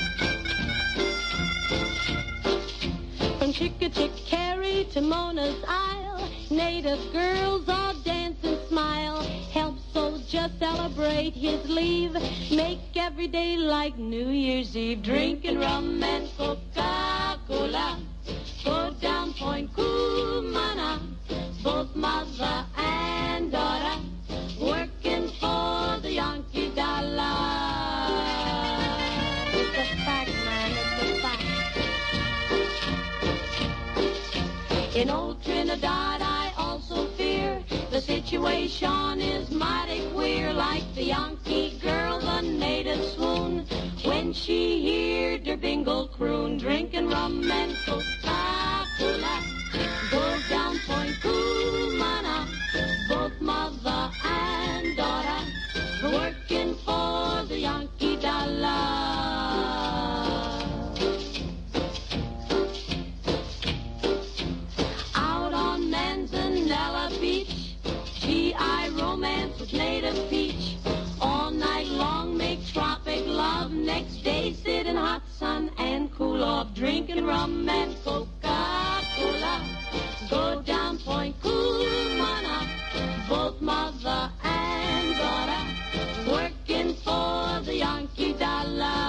From Chickahominy to Mona's Isle, native girls all dance and smile. Help soldier celebrate his leave, make every day like New Year's Eve. Drinking rum and Coca-Cola, go down Point Cumana, both mother and daughter, working for the Yankee dollar. It's a fact, man, it's a fact. In old Trinidad I also fear the situation is mighty queer. Like the Yankee girl, the native swoon when she heard her bingle croon. Drinking rum and Coca-Cola, go down Point Cumana, both mother and daughter, working for the Yankee dollar. Out on Manzanella Beach, GI romance with native peach. All night long make tropic love, next day sit in hot sun and cool off. Drinking rum and Coca-Cola, go down Point Cumana, both mother and daughter, working for the Yankee dollar.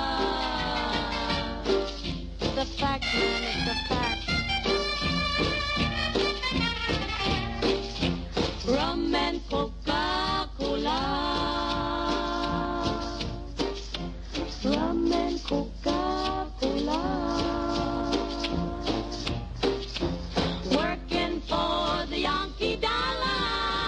It's a fact, man, it's a fact. Rum and Coca-Cola, rum and Coca-Cola, working for the Yankee dollar.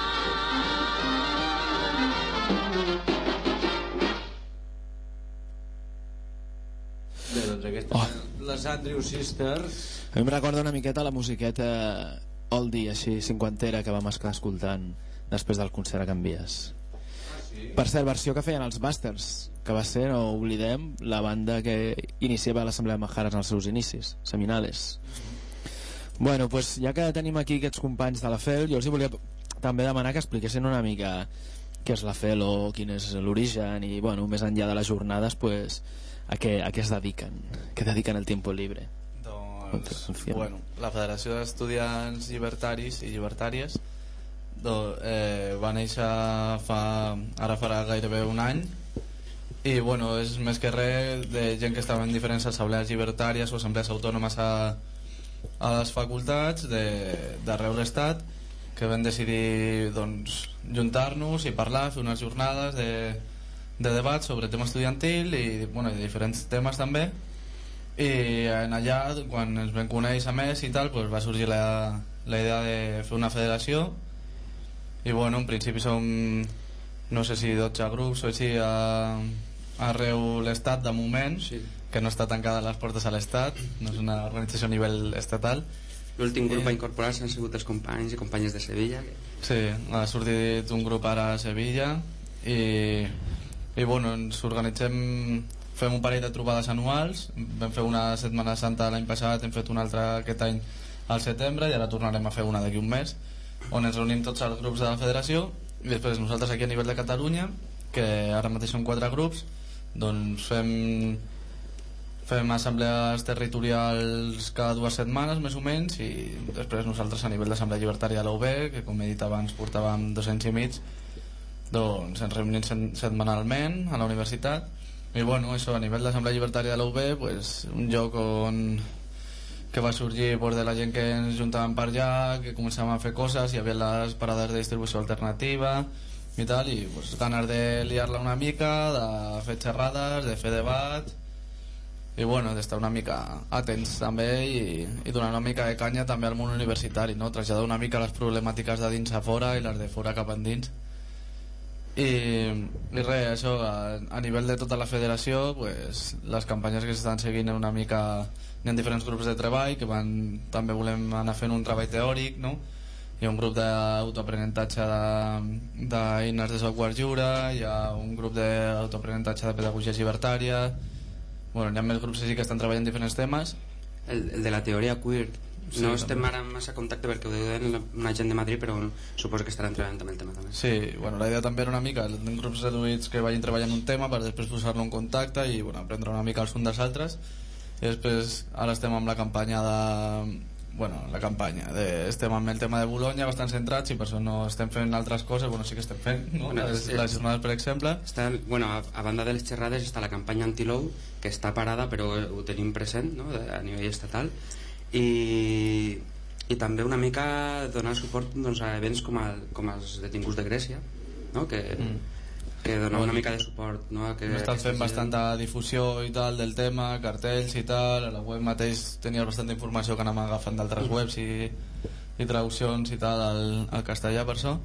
Bé, doncs aquesta... Les Andrew Sisters... A mi em recorda una miqueta la musiqueta oldie, així, cinquantera, que vam estar escoltant després del concert a Can Vies. Per cert, versió que feien els Busters, que va ser, no oblidem, la banda que iniciava l'Assemblea de Majares en els seus inicis, Seminales. Bueno, pues, ja que tenim aquí aquests companys de la FEL, jo els volia també demanar que expliquessin una mica què és la FEL o quin és l'origen i, bueno, més enllà de les jornades, pues, a què es dediquen, què dediquen el tiempo libre. Doncs, bueno, la Federació d'Estudiants Llibertaris i Llibertàries va néixer ara farà gairebé un any i bueno, és més que res de gent que estava en diferents assemblees llibertàries o assemblees autònomes a les facultats d'arreu l'estat que vam decidir doncs, juntar-nos i parlar, fer unes jornades de debat sobre tema estudiantil i, bueno, de diferents temes també. I en allà, quan ens vam conèixer més i tal, doncs va sorgir la idea de fer una federació i bueno, en principi som no sé si 12 grups o així arreu l'estat de moment, sí. Que no està tancada les portes a l'estat, no és una organització a nivell estatal. L'últim grup a incorporar-se han sigut els companys i companyes de Sevilla. Sí, ha sortit un grup ara a Sevilla i bueno, ens organitzem, fem un parell de trobades anuals, vam fer una Setmana Santa l'any passat, hem fet una altra aquest any al setembre i ara tornarem a fer una d'aquí un mes, on ens reunim tots els grups de la federació i després nosaltres aquí a nivell de Catalunya, que ara mateix són 4 grups, doncs fem assemblees territorials cada 2 setmanes més o menys i després nosaltres a nivell d'assemblea llibertària de la UB, que com he dit abans portàvem 200 i mig, doncs ens reunim setmanalment a la universitat I bueno, això, a nivell d'Assemblea Llibertària de la UB, pues, un lloc que va sorgir pues, de la gent que ens juntàvem per allà, que començàvem a fer coses, hi havia les parades de distribució alternativa i tal, i pues, ganes de liar-la una mica, de fer xerrades, de fer debat, i bueno, d'estar una mica atents també i donar una mica de canya també al món universitari, no? Traslladar una mica les problemàtiques de dins a fora i les de fora cap endins. I res, això a nivell de tota la federació, pues, les campanyes que s'estan seguint una mica, hi ha diferents grups de treball que també volem anar fent un treball teòric, no? Hi ha un grup d'autoaprenentatge d'eines de software lliure, hi ha un grup d'autoaprenentatge de pedagogia llibertària, bueno, hi ha més grups que estan treballant diferents temes. El de la teoria queer, sí, no estem ara massa a contacte perquè ho diuen una gent de Madrid, però suposo que estaran treballant també el tema també. Sí, bueno, la idea també era una mica en grups reduïts que vagin treballant un tema per després posar-lo en contacte i bueno, aprendre una mica els uns dels altres, i després ara estem amb la campanya estem amb el tema de Bologna bastant centrats i per això no estem fent altres coses, bueno, sí que estem fent, no? Bueno, les jornades, per exemple. A banda de les xerrades està la campanya anti-low, que està parada però ho tenim present, no? A nivell estatal, i també una mica donar suport doncs, a events com els detinguts de Grècia, no? que donar una mica de suport, no? Estan fent bastanta difusió i tal del tema, cartells i tal, a la web mateix tenies bastanta informació que anem agafant d'altres webs i traduccions i tal al castellà per això,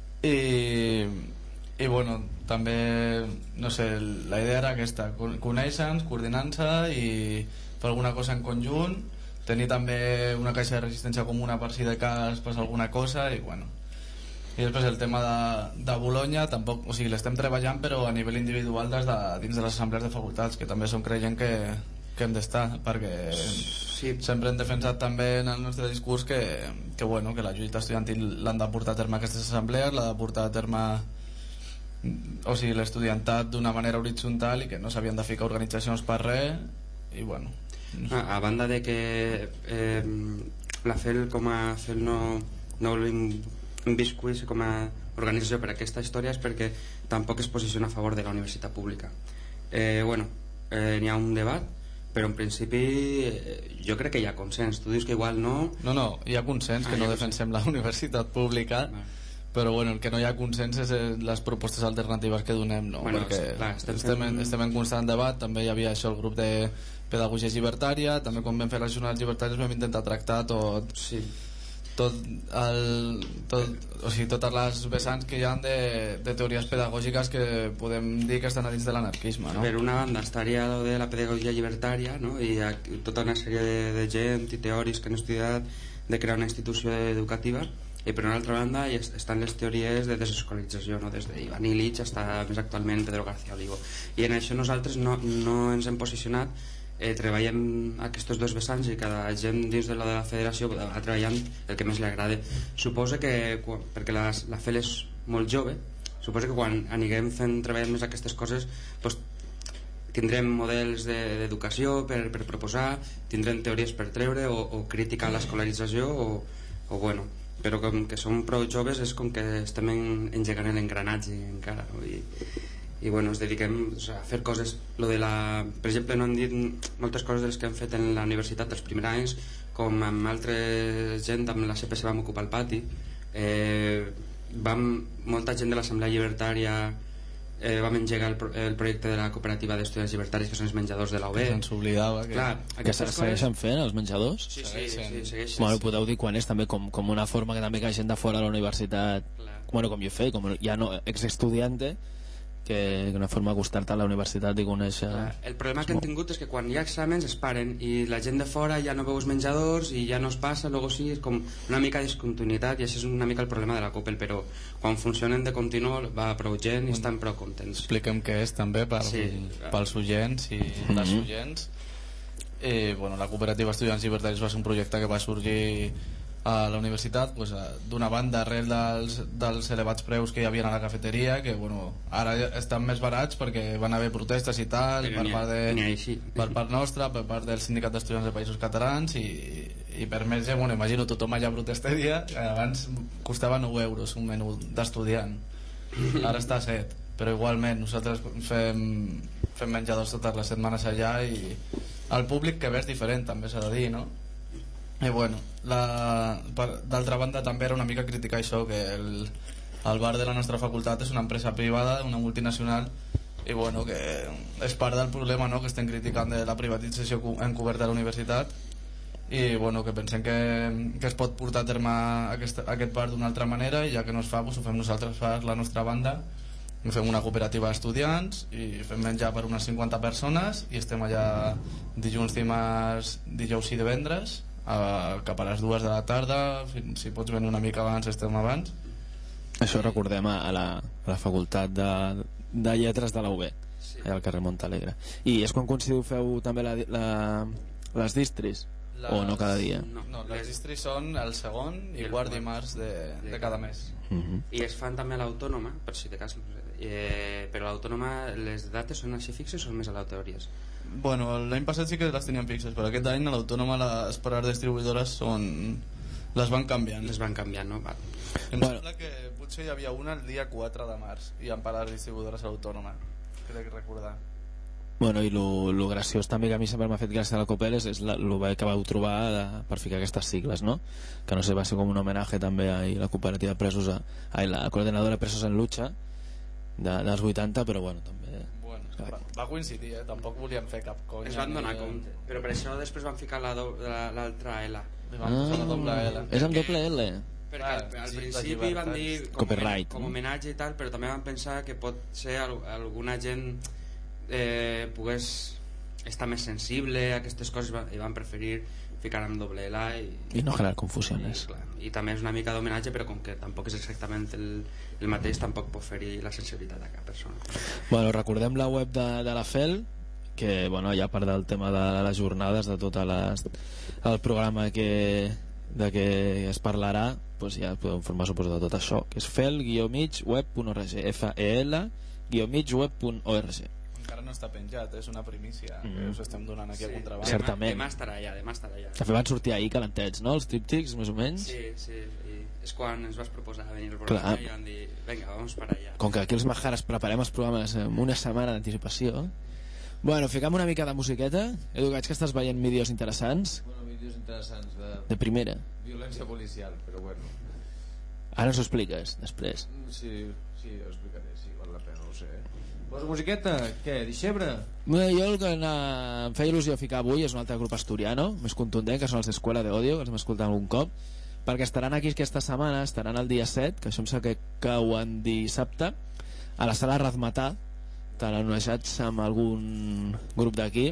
i bueno, també no sé, la idea era aquesta, conèixer-nos, coordinar-se i fer alguna cosa en conjunt, tenir també una caixa de resistència comuna per si de cas passa alguna cosa, i bueno, i després el tema de Bologna tampoc, o sigui, l'estem treballant però a nivell individual dins de les assemblees de facultats, que també som creient que hem d'estar, perquè sempre hem defensat també en el nostre discurs que la lluita estudiantil l'han de portar a terme aquestes assemblees, l'ha de portar a terme, o sigui, l'estudiantat d'una manera horitzontal, i que no s'havien de ficar organitzacions per res, i bueno, a banda de que la FEL com a FEL no viscuís com a organització per aquesta història és perquè tampoc es posiciona a favor de la universitat pública. N'hi ha un debat, però en principi jo crec que hi ha consens. Tu dius que igual no... No, hi ha consens que no defensem la universitat pública, però bueno, el que no hi ha consens és les propostes alternatives que donem, no? Perquè estem en constant debat. També hi havia això, el grup de pedagogia llibertària, també quan vam fer les jornades llibertàries vam intentar tractar totes les vessants que hi ha de teories pedagògiques que podem dir que estan a dins de l'anarquisme, no? Per una banda estaria lo de la pedagogia llibertària, no? I tota una sèrie de gent i teòrics que han estudiat de crear una institució educativa, i per una altra banda estan les teories de desescolarització, no? Des d'Ivan Illich fins més actualment Pedro García Olivo, i en això nosaltres no ens hem posicionat. Treballem aquests dos vessants i cada gent dins de la federació va treballant el que més li agrada. Suposa que, perquè la FEL és molt jove, suposa que quan anirem treballant més aquestes coses doncs, tindrem models d'educació per proposar, tindrem teories per treure o crítica a l'escolarització o bueno, però com que som prou joves és com que estem engegant l'engranatge encara, no? I bueno, ens dediquem a fer coses per exemple, no han dit moltes coses de les que hem fet en la universitat els primers anys, com amb altra gent, amb la CPC vam ocupar el pati, molta gent de l'Assemblea Llibertària vam engegar el projecte de la cooperativa d'estudiants llibertaris, que són els menjadors de la UB. Se'ns oblidava que segueixen fent els menjadors? Sí, segueixen. Bueno, podeu dir quan és també com una forma que també que gent de fora de la universitat, bueno, com jo he fet, com ja no exestudiante, que una forma d'acostar-te a la universitat i conèixer... El problema que hem tingut és que quan hi ha exàmens es paren i la gent de fora ja no veu els menjadors i ja no es passa, luego sí, és com una mica de discontinuïtat, i això és una mica el problema de la COPEL, però quan funcionen de continu va prou gent i estan prou contents. Expliquem què és també pels oients i les oients. Bueno, la cooperativa Estudiants Llibertaris va ser un projecte que va sorgir a la universitat, pues, d'una banda arrel dels elevats preus que hi havia a la cafeteria, que bueno, ara estan més barats perquè van haver protestes i tal, per part nostra, per part del Sindicat d'Estudiants de Països Catalans, i per més, bueno, imagino tothom allà protestaria. Abans costava 9 euros un menú d'estudiant, ara està a 7, però igualment nosaltres fem menjadors totes les setmanes allà i el públic que ve és diferent, també s'ha de dir, no? I bueno, d'altra banda també era una mica criticar això, que el bar de la nostra facultat és una empresa privada, una multinacional, i bueno, que és part del problema, no?, que estem criticant de la privatització encoberta de la universitat, i bueno, que pensem que es pot portar a terme aquest bar d'una altra manera, i ja que no es fa, doncs ho fem nosaltres per la nostra banda. Fem una cooperativa d'estudiants i fem menjar per unes 50 persones i estem allà dilluns, dimarts, dijous i divendres cap a les 2 de la tarda. Si pots venir una mica abans, estem abans. Això recordem a la facultat de lletres de la UB, allà al carrer Montalegre. I és quan coincidiu, feu també les distris? O no cada dia? No, les distris són el segon i quart dimarts de cada mes. I es fan també a l'Autònoma, per si de cas, però a l'Autònoma les dates són així fixes o són més aleatòries? Bueno, l'any passat sí que les teníem fixes, però aquest any a l'Autònoma les parades distribuïdores les van canviant. Les van canviant, no? Val. Em sembla que potser hi havia una el dia 4 de març i amb parades distribuïdores a l'Autònoma, crec recordar. Bueno, i lo graciós també que a mi sempre m'ha fet gràcia a la Copeles és el bé que vau trobar per ficar aquestes sigles, no? Que no sé, va ser com un homenatge també a la cooperativa de presos la coordinadora de presos en lucha dels 80, però bueno, també va coincidir, tampoc volíem fer cap conya. Es van donar compte, però per això després van ficar l'altra L. Van posar la doble L. És amb doble L? Perquè al principi van dir com homenatge i tal, però també van pensar que pot ser alguna gent pogués estar més sensible a aquestes coses i van preferir ficar amb doble L i no generar confusiones. I també és una mica d'homenatge, però com que tampoc és exactament el mateix, tampoc pot ferir la sensibilitat de cap persona. Bueno, recordem la web de la FEL, que bueno, ja a part del tema de les jornades, de tot el programa que es parlarà, doncs ja podeu informar, suposo, de tot això, que és fel-migweb.org, fel-migweb.org. Encara no està penjat, és una primícia que us estem donant aquí a Contrabanda. Certament. Demà estarà allà. De fet van sortir ahir calentets, no? Els tríptics, més o menys. Sí, i és quan ens vas proposar venir al programa i vam dir, vinga, vamos para allà. Com que aquí els Majares preparem els programes amb una setmana d'anticipació. Bueno, ficam una mica de musiqueta. Edu, veig que estàs veient vídeos interessants. Bueno, vídeos interessants de primera. Violència policial, però bueno. Ara ens ho expliques, després. Sí, ho explicaré, sí, val la pena, no ho sé. Posa musiqueta, què, Dixebre? Jo el que em feia il·lusió ficar avui és un altre grup asturiano, més contundent, que són els Escuela de Odio, que els hem escoltat algun cop, perquè estaran aquí aquesta setmana, estaran el dia 7, que això em sembla que cau en dissabte, a la sala Razmatà, talonejats amb algun grup d'aquí,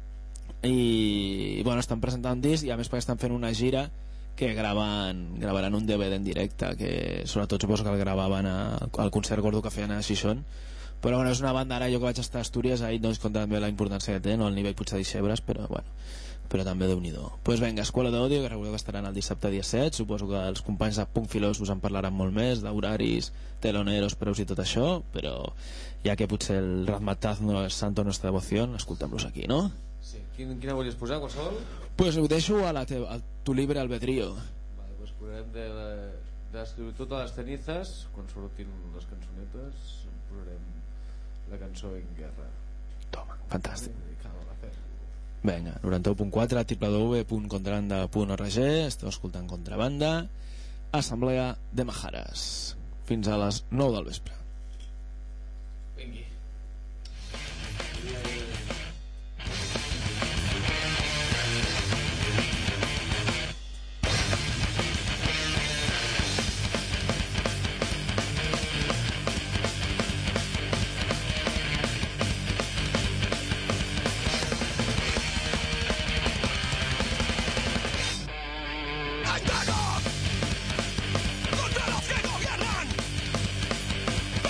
i bueno, estan presentant un disc i a més perquè estan fent una gira que gravaran un DVD en directe, que sobretot suposo que el gravaven al concert gordo que feien a Xixón. Però bueno, és una banda, ara jo que vaig estar a Astúries ahir no us compte també la importància que té, no al nivell potser d'Ixebres, però bueno, però també Déu-n'hi-do. Pues venga, Escuela d'Odio, que recordeu que estaran el dissabte dia 7, suposo que els companys de Punt Filós us en parlaran molt més, d'horaris, teloneros, preus i tot això, però ja que potser el Razmataz no és santo nostra devoció, escoltem-los aquí, no? Sí. Quina volies posar, qualsevol? Pues ho deixo a tu libre albedrío. Vale, pues posarem de totes les tenizas, quan surtin les cançonetes, posarem la cançó En Guerra. Toma, fantàstic. Vinga, 91.4 www.contrabanda.org. Esteu escoltant Contrabanda, Assemblea de Majares, fins a les 9 del vespre. Vingui. ¡Contra los que gobiernan!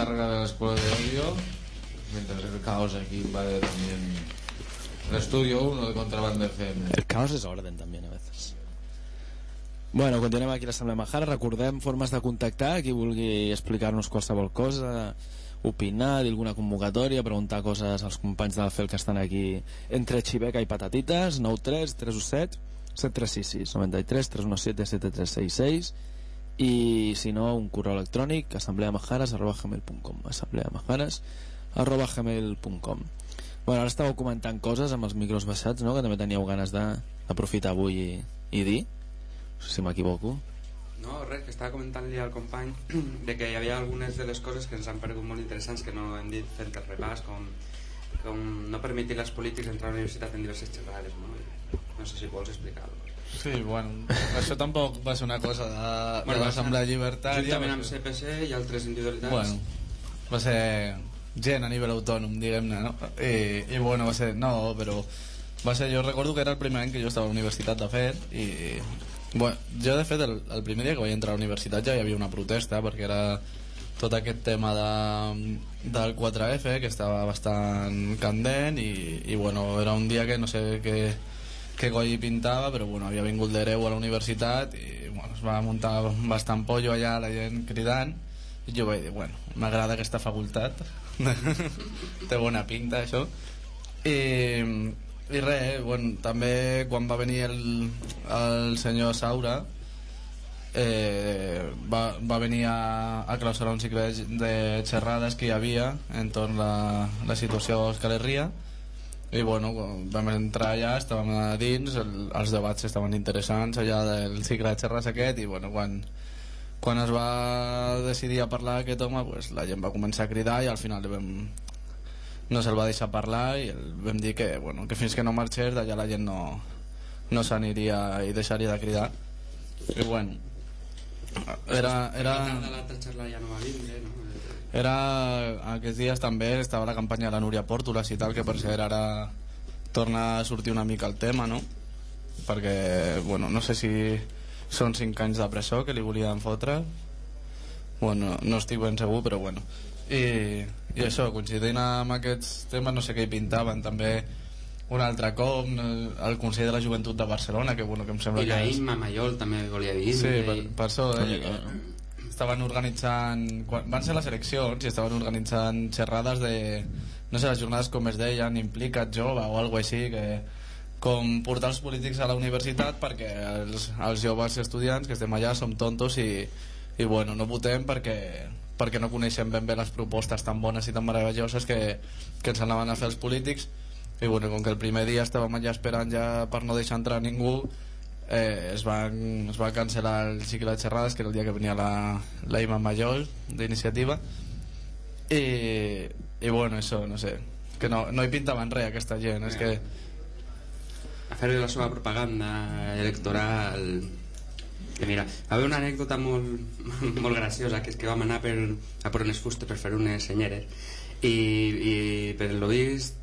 carga de la escuela de audio, mientras el caos aquí invade también el estudio 1 de Contrabanda FM. El caos es orden también a veces. Bueno, continuem aquí a l'Assemblea Majara. Recordem formes de contactar, qui vulgui explicar-nos qualsevol cosa, opinar, dir alguna convocatòria, preguntar coses als companys de la FEL que estan aquí entre Xibeca i Patatites. 93 317 7366 93 317 7366. I si no, un correu electrònic, assembleamajares@gmail.com assembleamajares@gmail.com. Bueno, ara estàveu comentant coses amb els micros baixats, no?, que també teníeu ganes d'aprofitar avui i dir. No sé si m'equivoco. No, res, que estava comentant-li al company de que hi havia algunes de les coses que ens han paregut molt interessants que no hem dit fent el repàs, com no permetir als polítics entrar a la universitat en diverses xerrades, no? No sé si vols explicar-ho. Sí, bueno, això tampoc va ser una cosa de l'Assemblea Llibertària. Juntament amb CPC i altres individualitats. Bueno, va ser gent a nivell autònom, diguem-ne, no? I bueno, va ser... No, però va ser... Jo recordo que era el primer any que jo estava a la universitat, de fet, i... Bueno, jo de fet el primer dia que vaig entrar a la universitat ja hi havia una protesta, perquè era tot aquest tema del 4F, que estava bastant candent, i bueno, era un dia que no sé què coi pintava, però bueno, havia vingut l'hereu a la universitat i bueno, es va muntar bastant pollo allà, la gent cridant, i jo vaig dir, bueno, m'agrada aquesta facultat té bona pinta això, i res, bueno, també quan va venir el senyor Saura va venir a clausurar un cicle de xerrades que hi havia entorn la situació a Euskal Herria. I bueno, vam entrar allà, estàvem a dins, els debats estaven interessants allà del cicle de xerrades aquest, i bueno, quan es va decidir a parlar aquest home, pues, la gent va començar a cridar i al final no se'l va deixar parlar i vam dir que, bueno, que fins que no marxés d'allà la gent no s'aniria i deixaria de cridar. I bueno, era l'altra xerrada ja no va vindre, no? Aquests dies també estava la campanya de la Núria Pòrtoles i tal, que per cert ara torna a sortir una mica el tema, no? Perquè, bueno, no sé si són 5 anys de presó que li volien fotre, bueno, no estic ben segur, però bueno, i això, coincidint amb aquests temes, no sé què hi pintaven també un altre cop el Consell de la Joventut de Barcelona, que bueno, que em sembla i que la Imma Mayol també volia dir, sí, per això estaven organitzant, van ser les eleccions i estaven organitzant xerrades de, no sé, les jornades com es deien, Implica't Jove o alguna cosa així, que com portar els polítics a la universitat perquè els joves estudiants que estem allà som tontos i bueno, no votem perquè no coneixem ben bé les propostes tan bones i tan meravelloses que ens anaven a fer els polítics. I bueno, com que el primer dia estàvem allà esperant ja per no deixar entrar ningú, es va cancel·lar el cicle de xerrades, que era el dia que venia la Imma Mayol d'iniciativa, i bueno, això, no sé, que no hi pintaven res aquesta gent, és que a fer la seva propaganda electoral. Que mira, va haver una anècdota molt graciosa, que és que vam anar a per unes fustes per fer unes senyeres i per lo vist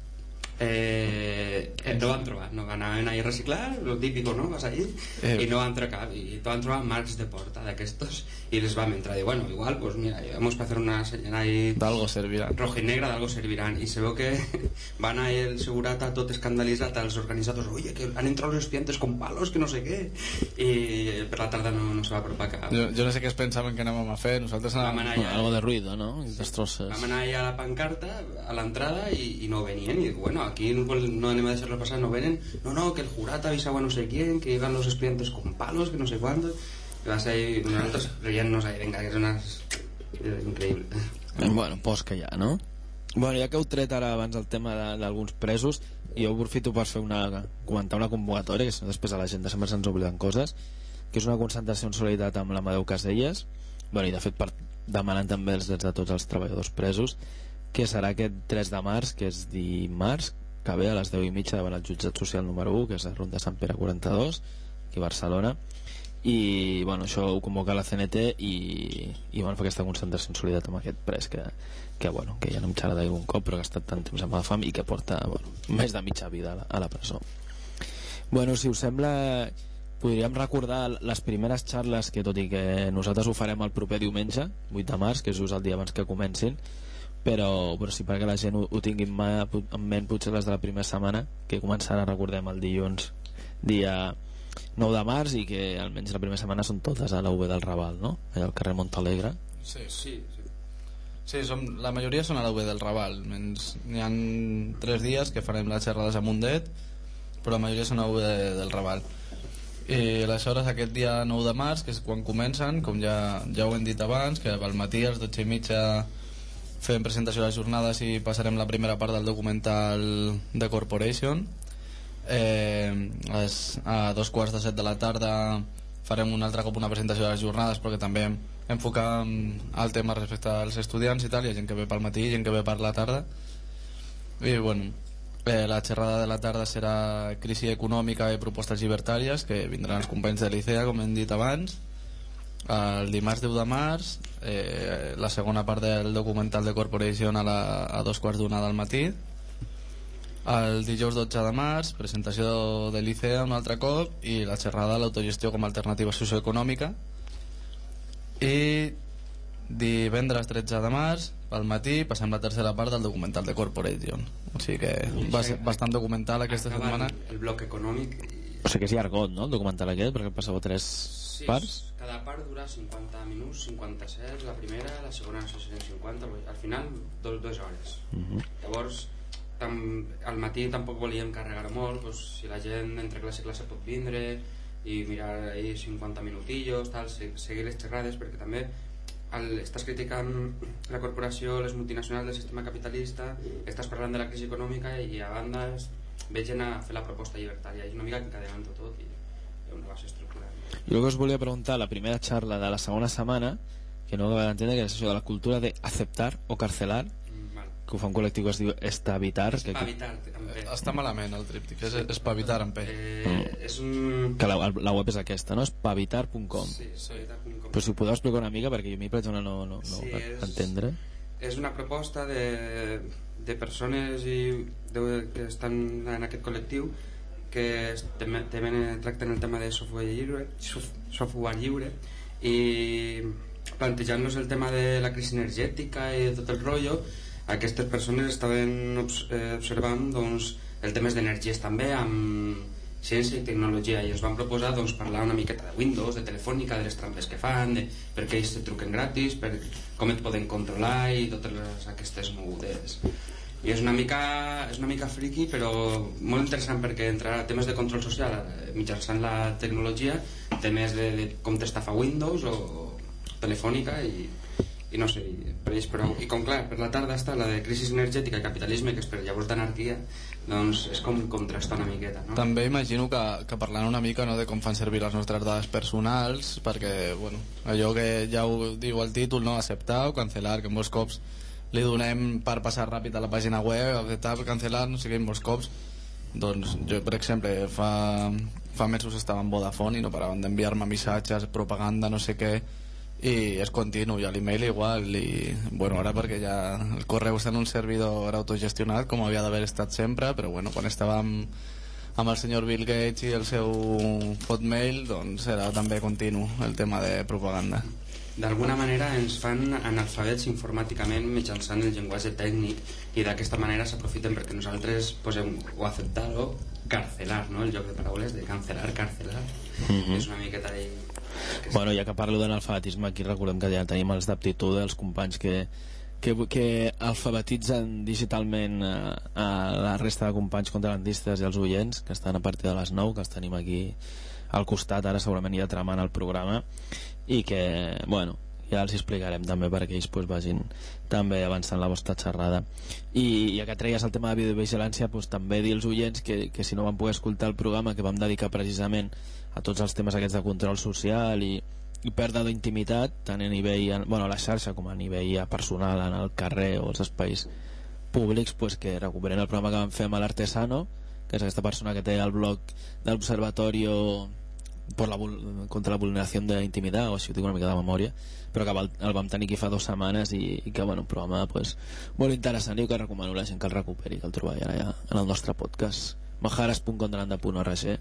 no van trobar, no anaven a reciclar, lo típico, ¿no? Vas ahí y no van trobar cap, y van trobar marcs de porta d'aquestos y les vam entrar y bueno, igual, pues mira, vamos a hacer una senyal ahí d'algo servirán, roja y negra, d'algo servirán, y se veu que van a el segurata tot escandalitzat als organitzadors, oye, que han entrado los estudiantes con palos, que no sé què, i per la tarda no se va apropar cap. Jo no sé què es pensaven que anàvem a fer, nosaltres anàvem algo de ruido, ¿no? Destrosses. Vam anar allà a la pancarta a l'entrada i no venien, i bueno, aquí no anem a deixar-los passar, no venen, no, que el jurat avisaba a no sé quién, que iban los estudiantes con palos, que no sé cuánto, y vas ahí, nosotros riéndonos ahí, venga, que es increïble. Bueno, pues que ja, no? Bueno, ja que heu tret ara abans el tema d'alguns presos, i jo aprofito per comentar una convocatòria, que després a la gent sempre se'ns obliden coses, que és una concentració en solidaritat amb l'Amadeu Caselles, bueno, i de fet demanant també els drets de tots els treballadors presos, que serà aquest 3 de març, que és dimarts, que ve a les 10:30 davant el jutjat social número 1, que és la Ronda Sant Pere 42, aquí a Barcelona, i bueno, això ho convoca la CNT i van fer aquesta concentració en solidaritat amb aquest pres que bueno, que ja no em xerra un cop, però que ha estat tant temps amb la fam i que porta, bueno, més de mitja vida a la presó. Bueno, si us sembla, podríem recordar les primeres xarles, que tot i que nosaltres ho farem el proper diumenge 8 de març, que és just el dia abans que comencin, però sí, perquè la gent ho tingui en ment, potser les de la primera setmana, que començarà, recordem, el dilluns dia 9 de març, i que almenys la primera setmana són totes a la UB del Raval, no? Allà al carrer Montalegre. Sí, la majoria són a la UB del Raval. N'hi ha 3 dies que farem les xerrades a Mundet, però la majoria són a la UB del Raval. I aleshores aquest dia 9 de març, que és quan comencen, com ja ho hem dit abans, que al matí a les 12:30 fem presentació de les jornades i passarem la primera part del documental The Corporation. A 2:45 de la tarda farem un altre cop una presentació de les jornades, perquè també enfocam el tema respecte als estudiants i tal. Hi ha gent que ve pel matí, gent que ve per la tarda. I bueno, la xerrada de la tarda serà crisi econòmica i propostes llibertàries, que vindran els companys de l'ICEA, com hem dit abans. El dimarts 10 de març, la segona part del documental de Corporation a 2:15 del matí. El dijous 12 de març, presentació de l'ICEA un altre cop, i la xerrada de l'autogestió com a alternativa socioeconòmica. I divendres 13 de març, pel matí, passem la tercera part del documental de Corporation. O sigui que bastant documental aquesta setmana. El bloc econòmic. O sigui que és llargot, no, el documental aquest, perquè passava 3 parts. Cada part dura 50 minuts, 57 la primera, la segona no sé si 50, al final 2 hores. Llavors al matí tampoc volíem carregar molt, doncs, si la gent entre classe i classe pot vindre i mirar ahí 50 minutillos, tal, seguir les xerrades, perquè també estàs criticant la corporació, les multinacionals del sistema capitalista, estàs parlant de la crisi econòmica i a banda veig gent a fer la proposta llibertària, és una mica encadenant tot i hi ha una base estructural. I el que us volia preguntar, la primera xarra de la segona setmana, que no acabo d'entendre, que és això de la cultura de aceptar o carcelar, que ho fa un col·lectiu que es diu Espavitar. Espavitar, també. Està malament el tríptic, és Espavitar amb P. És un... Que la web és aquesta, no? Espavitar.com. Sí, espavitar.com. Però si ho podeu explicar una mica, perquè jo a mi per exemple no sí, per entendre. És una proposta de persones que estan en aquest col·lectiu que tracten el tema de software lliure i plantejant-nos el tema de la crisi energètica i tot el rotllo. Aquestes persones estaven observant doncs, el temes d'energies també amb ciència i tecnologia i es van proposar doncs, parlar una miqueta de Windows, de Telefònica, de les trampes que fan, de per què ells te truquen gratis, com et poden controlar i totes aquestes mogudes. I és una mica friki, però molt interessant perquè entrarà temes de control social mitjançant la tecnologia, temes de com t'estafa Windows o Telefònica i no sé, per ells prou. I com clar, per la tarda està la de crisi energètica i capitalisme, que és per llavors d'anarquia, doncs és com contrastar una miqueta, no? També imagino que parlant una mica, no, de com fan servir les nostres dades personals, perquè bueno, allò que ja ho diu el títol, no, acceptar o cancelar, que molts cops li donem per passar ràpid a la pàgina web, acceptar, cancelar, no sé què, molts cops. Doncs jo, per exemple, fa mesos estava en Vodafone i no paraven d'enviar-me missatges, propaganda, no sé què, i és continu, i a l'email igual, i bueno, ara perquè ja el correu està en un servidor autogestionat com havia d'haver estat sempre, però bueno, quan estava amb el senyor Bill Gates i el seu hotmail, doncs era també continu el tema de propaganda. D'alguna manera ens fan analfabets informàticament mitjançant el llenguatge tècnic i d'aquesta manera s'aprofiten perquè nosaltres posem o acceptar o carcelar, no? El joc de paraules de cancelar, carcelar. És una miqueta ahí. Bueno, ja que parlo d'analfabetisme, aquí recordem que ja tenim els d'aptitud, els companys que alfabetitzen digitalment a la resta de companys contrabandistes i els oients que estan a partir de les 9, que els tenim aquí al costat, ara segurament ja tramant el programa, i que, bueno, ja els explicarem també perquè ells pues, vagin també avançant la vostra xerrada. I ja que treies el tema de videovigilància, pues, també dir als oients que si no van poder escoltar el programa que vam dedicar precisament a tots els temes aquests de control social i pèrdua d'intimitat tant a nivell, bueno, a la xarxa com a nivell personal en el carrer o els espais públics, pues, que recuperen el programa que vam fer amb l'Artesano, que és aquesta persona que té el blog de l'Observatorio contra la vulneració d'intimitat, o així ho tinc una mica de memòria, però que el vam tenir aquí fa 2 setmanes i que, bueno, un programa pues, molt interessant i que recomano a la gent que el recuperi, que el trobarà ja en el nostre podcast majares.controlanda.org,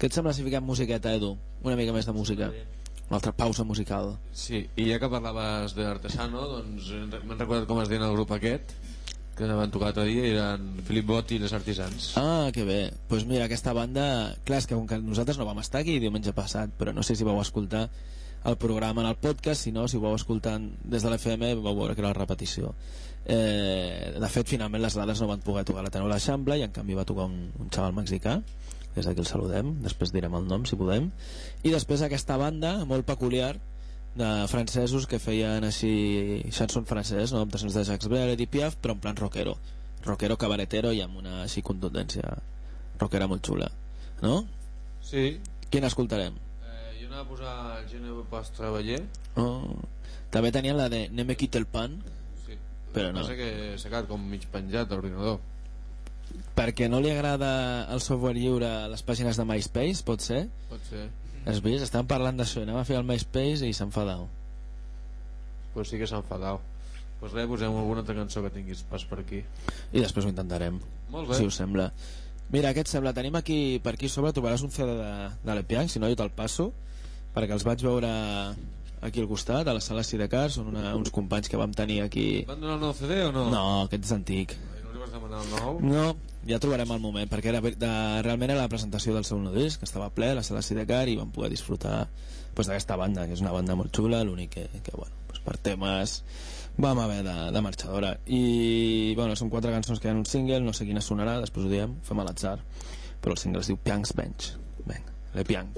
Què et sembla si fiquem musiqueta, Edu? Una mica més de música. Una altra pausa musical. Sí, i ja que parlaves d'Artesano, doncs m'han recordat com es deien el grup aquest, que van tocar l'altre dia, eren Philip Bott i les Artisans. Ah, que bé. Doncs pues mira, aquesta banda... Clar, és que com que nosaltres no vam estar aquí diumenge passat, però no sé si vau escoltar el programa en el podcast, si no, si ho vau escoltant des de l'FM vau veure que era la repetició. De fet, finalment les Lades no van poder tocar la Tenor a l'Eixample i en canvi va tocar un xaval mexicà. Des d'aquí el saludem, després direm el nom si podem. I després aquesta banda molt peculiar de francesos que feien així chanson francès, no? Adaptacions de Jacques Brel, Edith Piaf, però en plan rockero cabaretero i amb una així contundència rockera molt xula, no? Sí. Quina escoltarem? Jo anava a posar Je ne veux pas travailler. També tenien la de Ne me quitte el pan, sí. Però no. Passa que s'ha quedat com mig penjat a l'ordinador. Perquè no li agrada el software lliure a les pàgines de MySpace, pot ser? Pot ser. Has vist? Estàvem parlant d'això, anem a fer el MySpace i s'ha enfadat. Pues sí que s'ha enfadat. Pues res, posem alguna altra cançó que tinguis pas per aquí. I després ho intentarem. Molt bé. Si us sembla. Mira, què et sembla? Tenim aquí, per aquí sobre trobaràs un CD de l'Epiang, si no jo te'l passo, perquè els vaig veure aquí al costat, a la sala Sidecar, són uns companys que vam tenir aquí. Van donar el nou CD o no? No, aquest és antic. No li vas demanar el nou? No, ja trobarem el moment, perquè realment era la presentació del seu nou disc, que estava ple a la sala Sidecar i vam poder disfrutar pues, d'aquesta banda, que és una banda molt xula, l'únic que bueno, pues, per temes vam haver de marxadora. I bueno, són 4 cançons que hi ha en un single, no sé quina sonarà, després ho diem, fem a l'atzar, però el single es diu Piang's Bench. Vinga, Le Piang.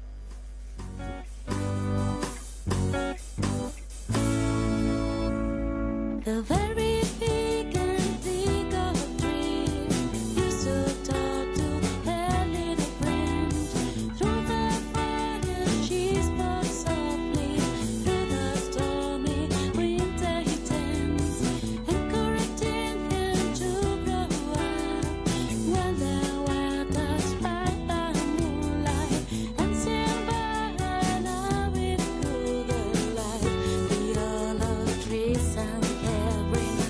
The very big and big of dreams used to talk to her little friend. Through the fire she spoke softly, through the stormy winter he tends, encouraging him to grow up. When the waters bright by moonlight and silver and love it through the light, the olive trees and every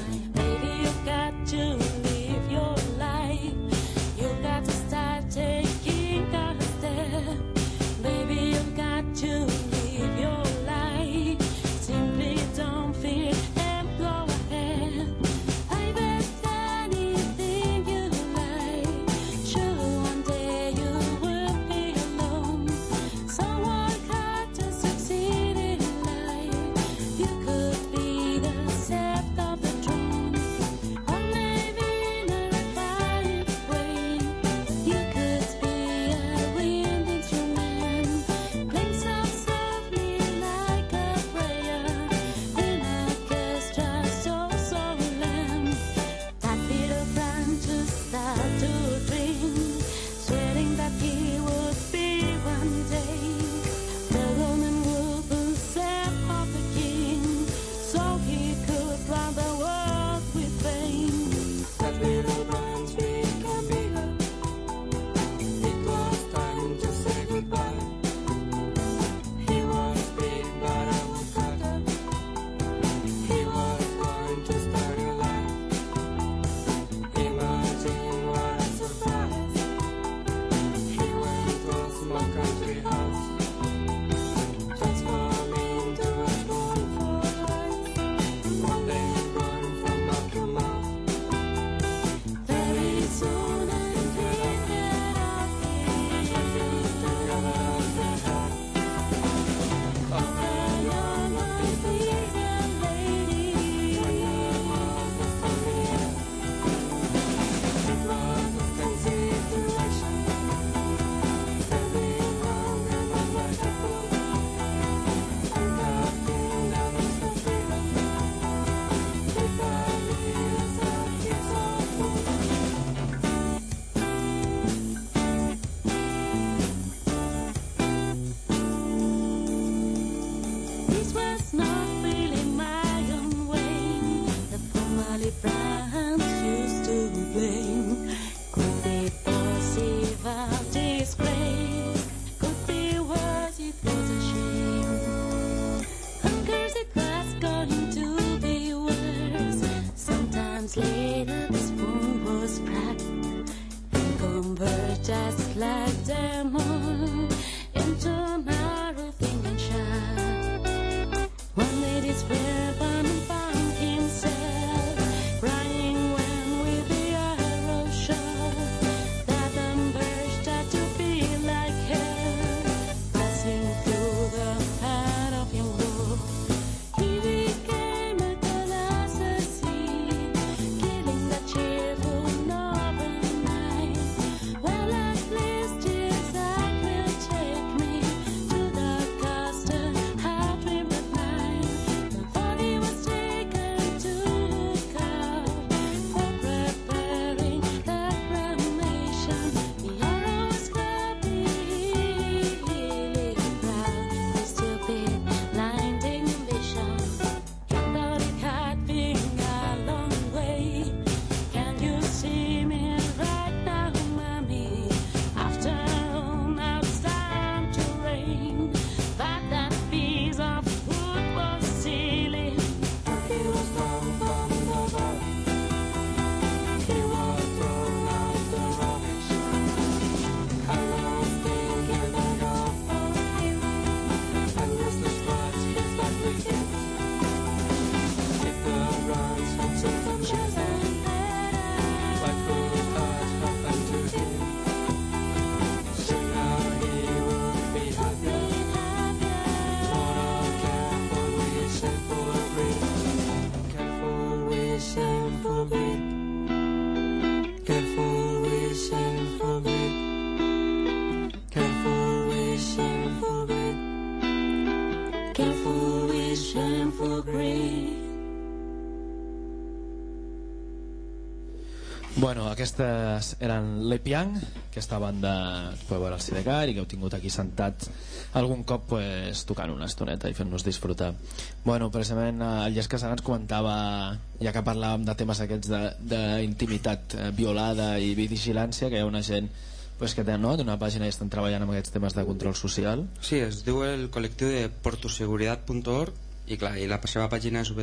Bueno, aquestes eren l'Epiang, aquesta banda que podeu veure al Sidecar i que heu tingut aquí sentats algun cop pues, tocant una estoneta i fent-nos disfrutar. Bueno, precisament el Llers Casanar ens comentava, ja que parlàvem de temes aquests d'intimitat violada i vigilància, que hi ha una gent pues, que té una pàgina i estan treballant amb aquests temes de control social. Sí, es diu el col·lectiu de portoseguridad.org i clar, i la seva pàgina és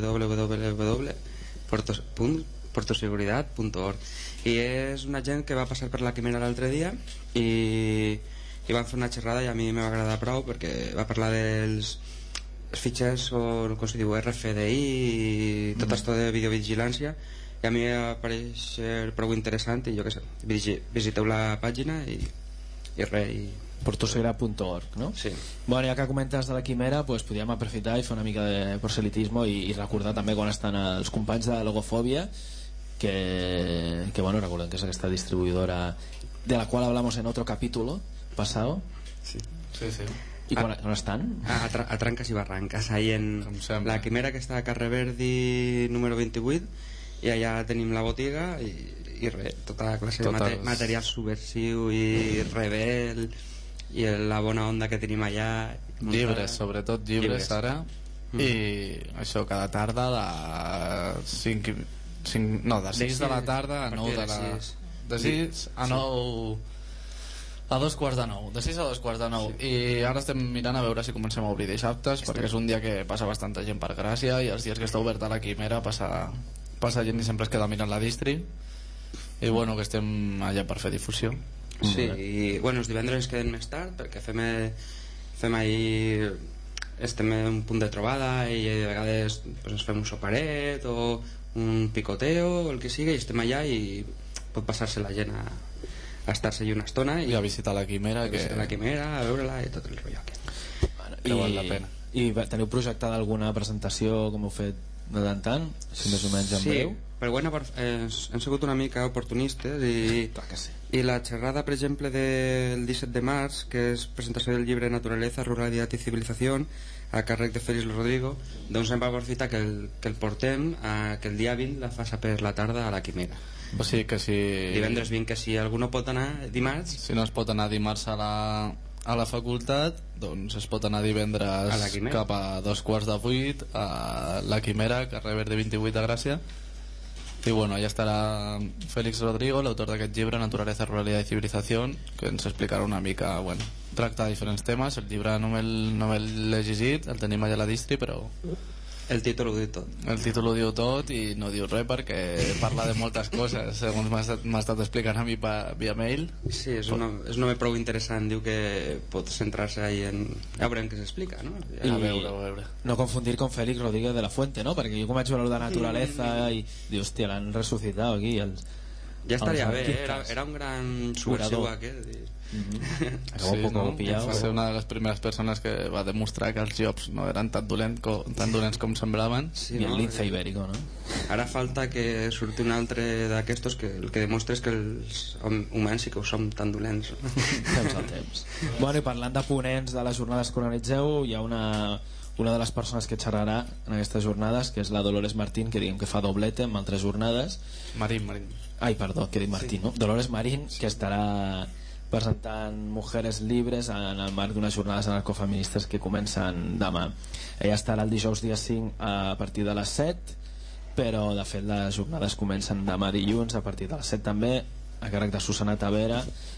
www.portoseguridad.org i és una gent que va passar per la Quimera l'altre dia i van fer una xerrada i a mi m'ha agradat prou perquè va parlar dels fitxers o com se diu, RFDI i tot això de videovigilància i a mi em pareix prou interessant i jo què sé, visiteu la pàgina i res i... portoseguridad.org, no? Sí. Bueno, ja que comentes de la Quimera, pues, podríem aprofitar i fer una mica de proselitismo i recordar també quan estan els companys de Logofòbia que bueno, recordem que és aquesta distribuïdora de la qual hablamos en otro capítulo pasado. Sí. I quan estan? A Trancas i Barrancas, ahí en la Quimera, que està a Carrer Verdi número 28, i allà tenim la botiga i res, tota classe de material subversiu i rebel i la bona onda que tenim allà, llibres, sobretot llibres ara. I això cada tarda de 6 de la tarda a 9 de la... de 6 a 9 a 2:45, de 6 a 2:45 i ara estem mirant a veure si comencem a obrir dissabtes perquè és un dia que passa bastanta gent per Gràcia i els dies que està oberta la Quimera passa gent i sempre es queda mirant la distri i bueno, que estem allà per fer difusió. Sí, i bueno, els divendres ens quedem més tard perquè fem ahir estem en un punt de trobada i de vegades pues, ens fem un soparet o un picoteo o el que sigui i estem allà i pot passar-se la gent a estar-se allà una estona i a visitar la Quimera, a veure-la i tot el rotllo que val la pena. I teniu projectada alguna presentació com heu fet de tant en tant, si més o menys en breu? Però bueno, hem sigut una mica oportunistes i la xerrada, per exemple, del 17 de març, que és presentació del llibre Naturaleza, Ruralidad y Civilización, a càrrec de Félix Rodrigo, doncs hem aprofitat que el portem que el dia 20 la faça per la tarda a la Quimera. O sigui que si... Divendres 20, que si algú no pot anar dimarts... Si no es pot anar dimarts a la facultat, doncs es pot anar divendres cap a 7:45 a la Quimera, carrer Verde 28 de Gràcia. Y bueno, allà estarà Félix Rodrigo, l'autor d'aquest llibre Naturaleza, Ruralidad y Civilización, que ens explicarà una mica, bueno, tracta diferents temes. El llibre no me'l he llegit, el tenim allà a la distri, però el títol ho diu tot. El títol ho diu tot i no diu res perquè parla de moltes coses, segons m'ha estat explicant a mi via mail. Sí, és un home prou interessant, diu que pot centrar-se ahí en... Ja veurem què s'explica, no? A veure. No confundir con Félix Rodríguez de la Fuente, ¿no? Perquè jo començo a veure de naturaleza i diu, hòstia, l'han resucitado aquí ja estaria bé, era un gran subversiu aquest acabó un poco pillado. Va ser una de les primeres persones que va demostrar que els llops no eren tan dolents com semblaven. Sí, i el lince ibérico, no? Ara falta que surti un altre d'aquestos que el que demostra és que els humans sí que ho som tan dolents. Temps al temps. Bueno, i parlant de ponents de les jornades que organitzeu, hi ha una de les persones que xerrarà en aquestes jornades, que és la Dolores Martín, que diguem que fa doblete en altres jornades. Marín. Ai, perdó, que he dit Martín, sí. No? Dolores Marín, que estarà presentant Mujeres Libres en el marc d'unes jornades anarcofeministes que comencen demà. Ella estarà el dijous dia 5 a partir de les 7, però de fet les jornades comencen demà dilluns a partir de les 7 també, a càrrec de Susana Tavera,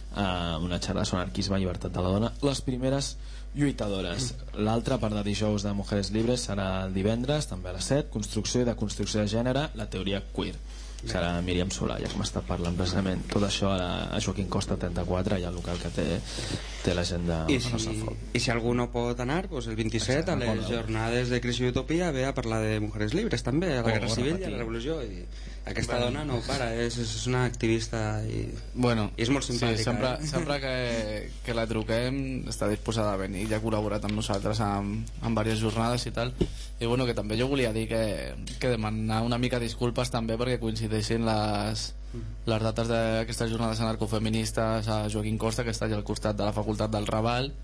una xerrada sobre anarquisme i llibertat de la dona, les primeres lluitadores. L'altra part de dijous de Mujeres Libres serà el divendres, també a les 7, construcció i deconstrucció de gènere, la teoria queer. Serà Míriam Solà, ja que m'ha estat parlant precisament tot això a Joaquín Costa 34, allà al local que té la gent de I si algú no pot anar, doncs el 27 a les jornades de Crisi i Utopia ve a parlar de Mujeres Libres també, a la Guerra Civil i a la Revolució, i aquesta dona no para, és una activista i és molt simpàtica. Sí, sempre que la truquem està disposada a venir, ja ha col·laborat amb nosaltres en diverses jornades i tal, i bueno, que també jo volia dir que demanar una mica disculpes també perquè coincideixin les dates d'aquestes jornades anarcofeministes a Joaquín Costa, que està allà al costat de la Facultat del Raval,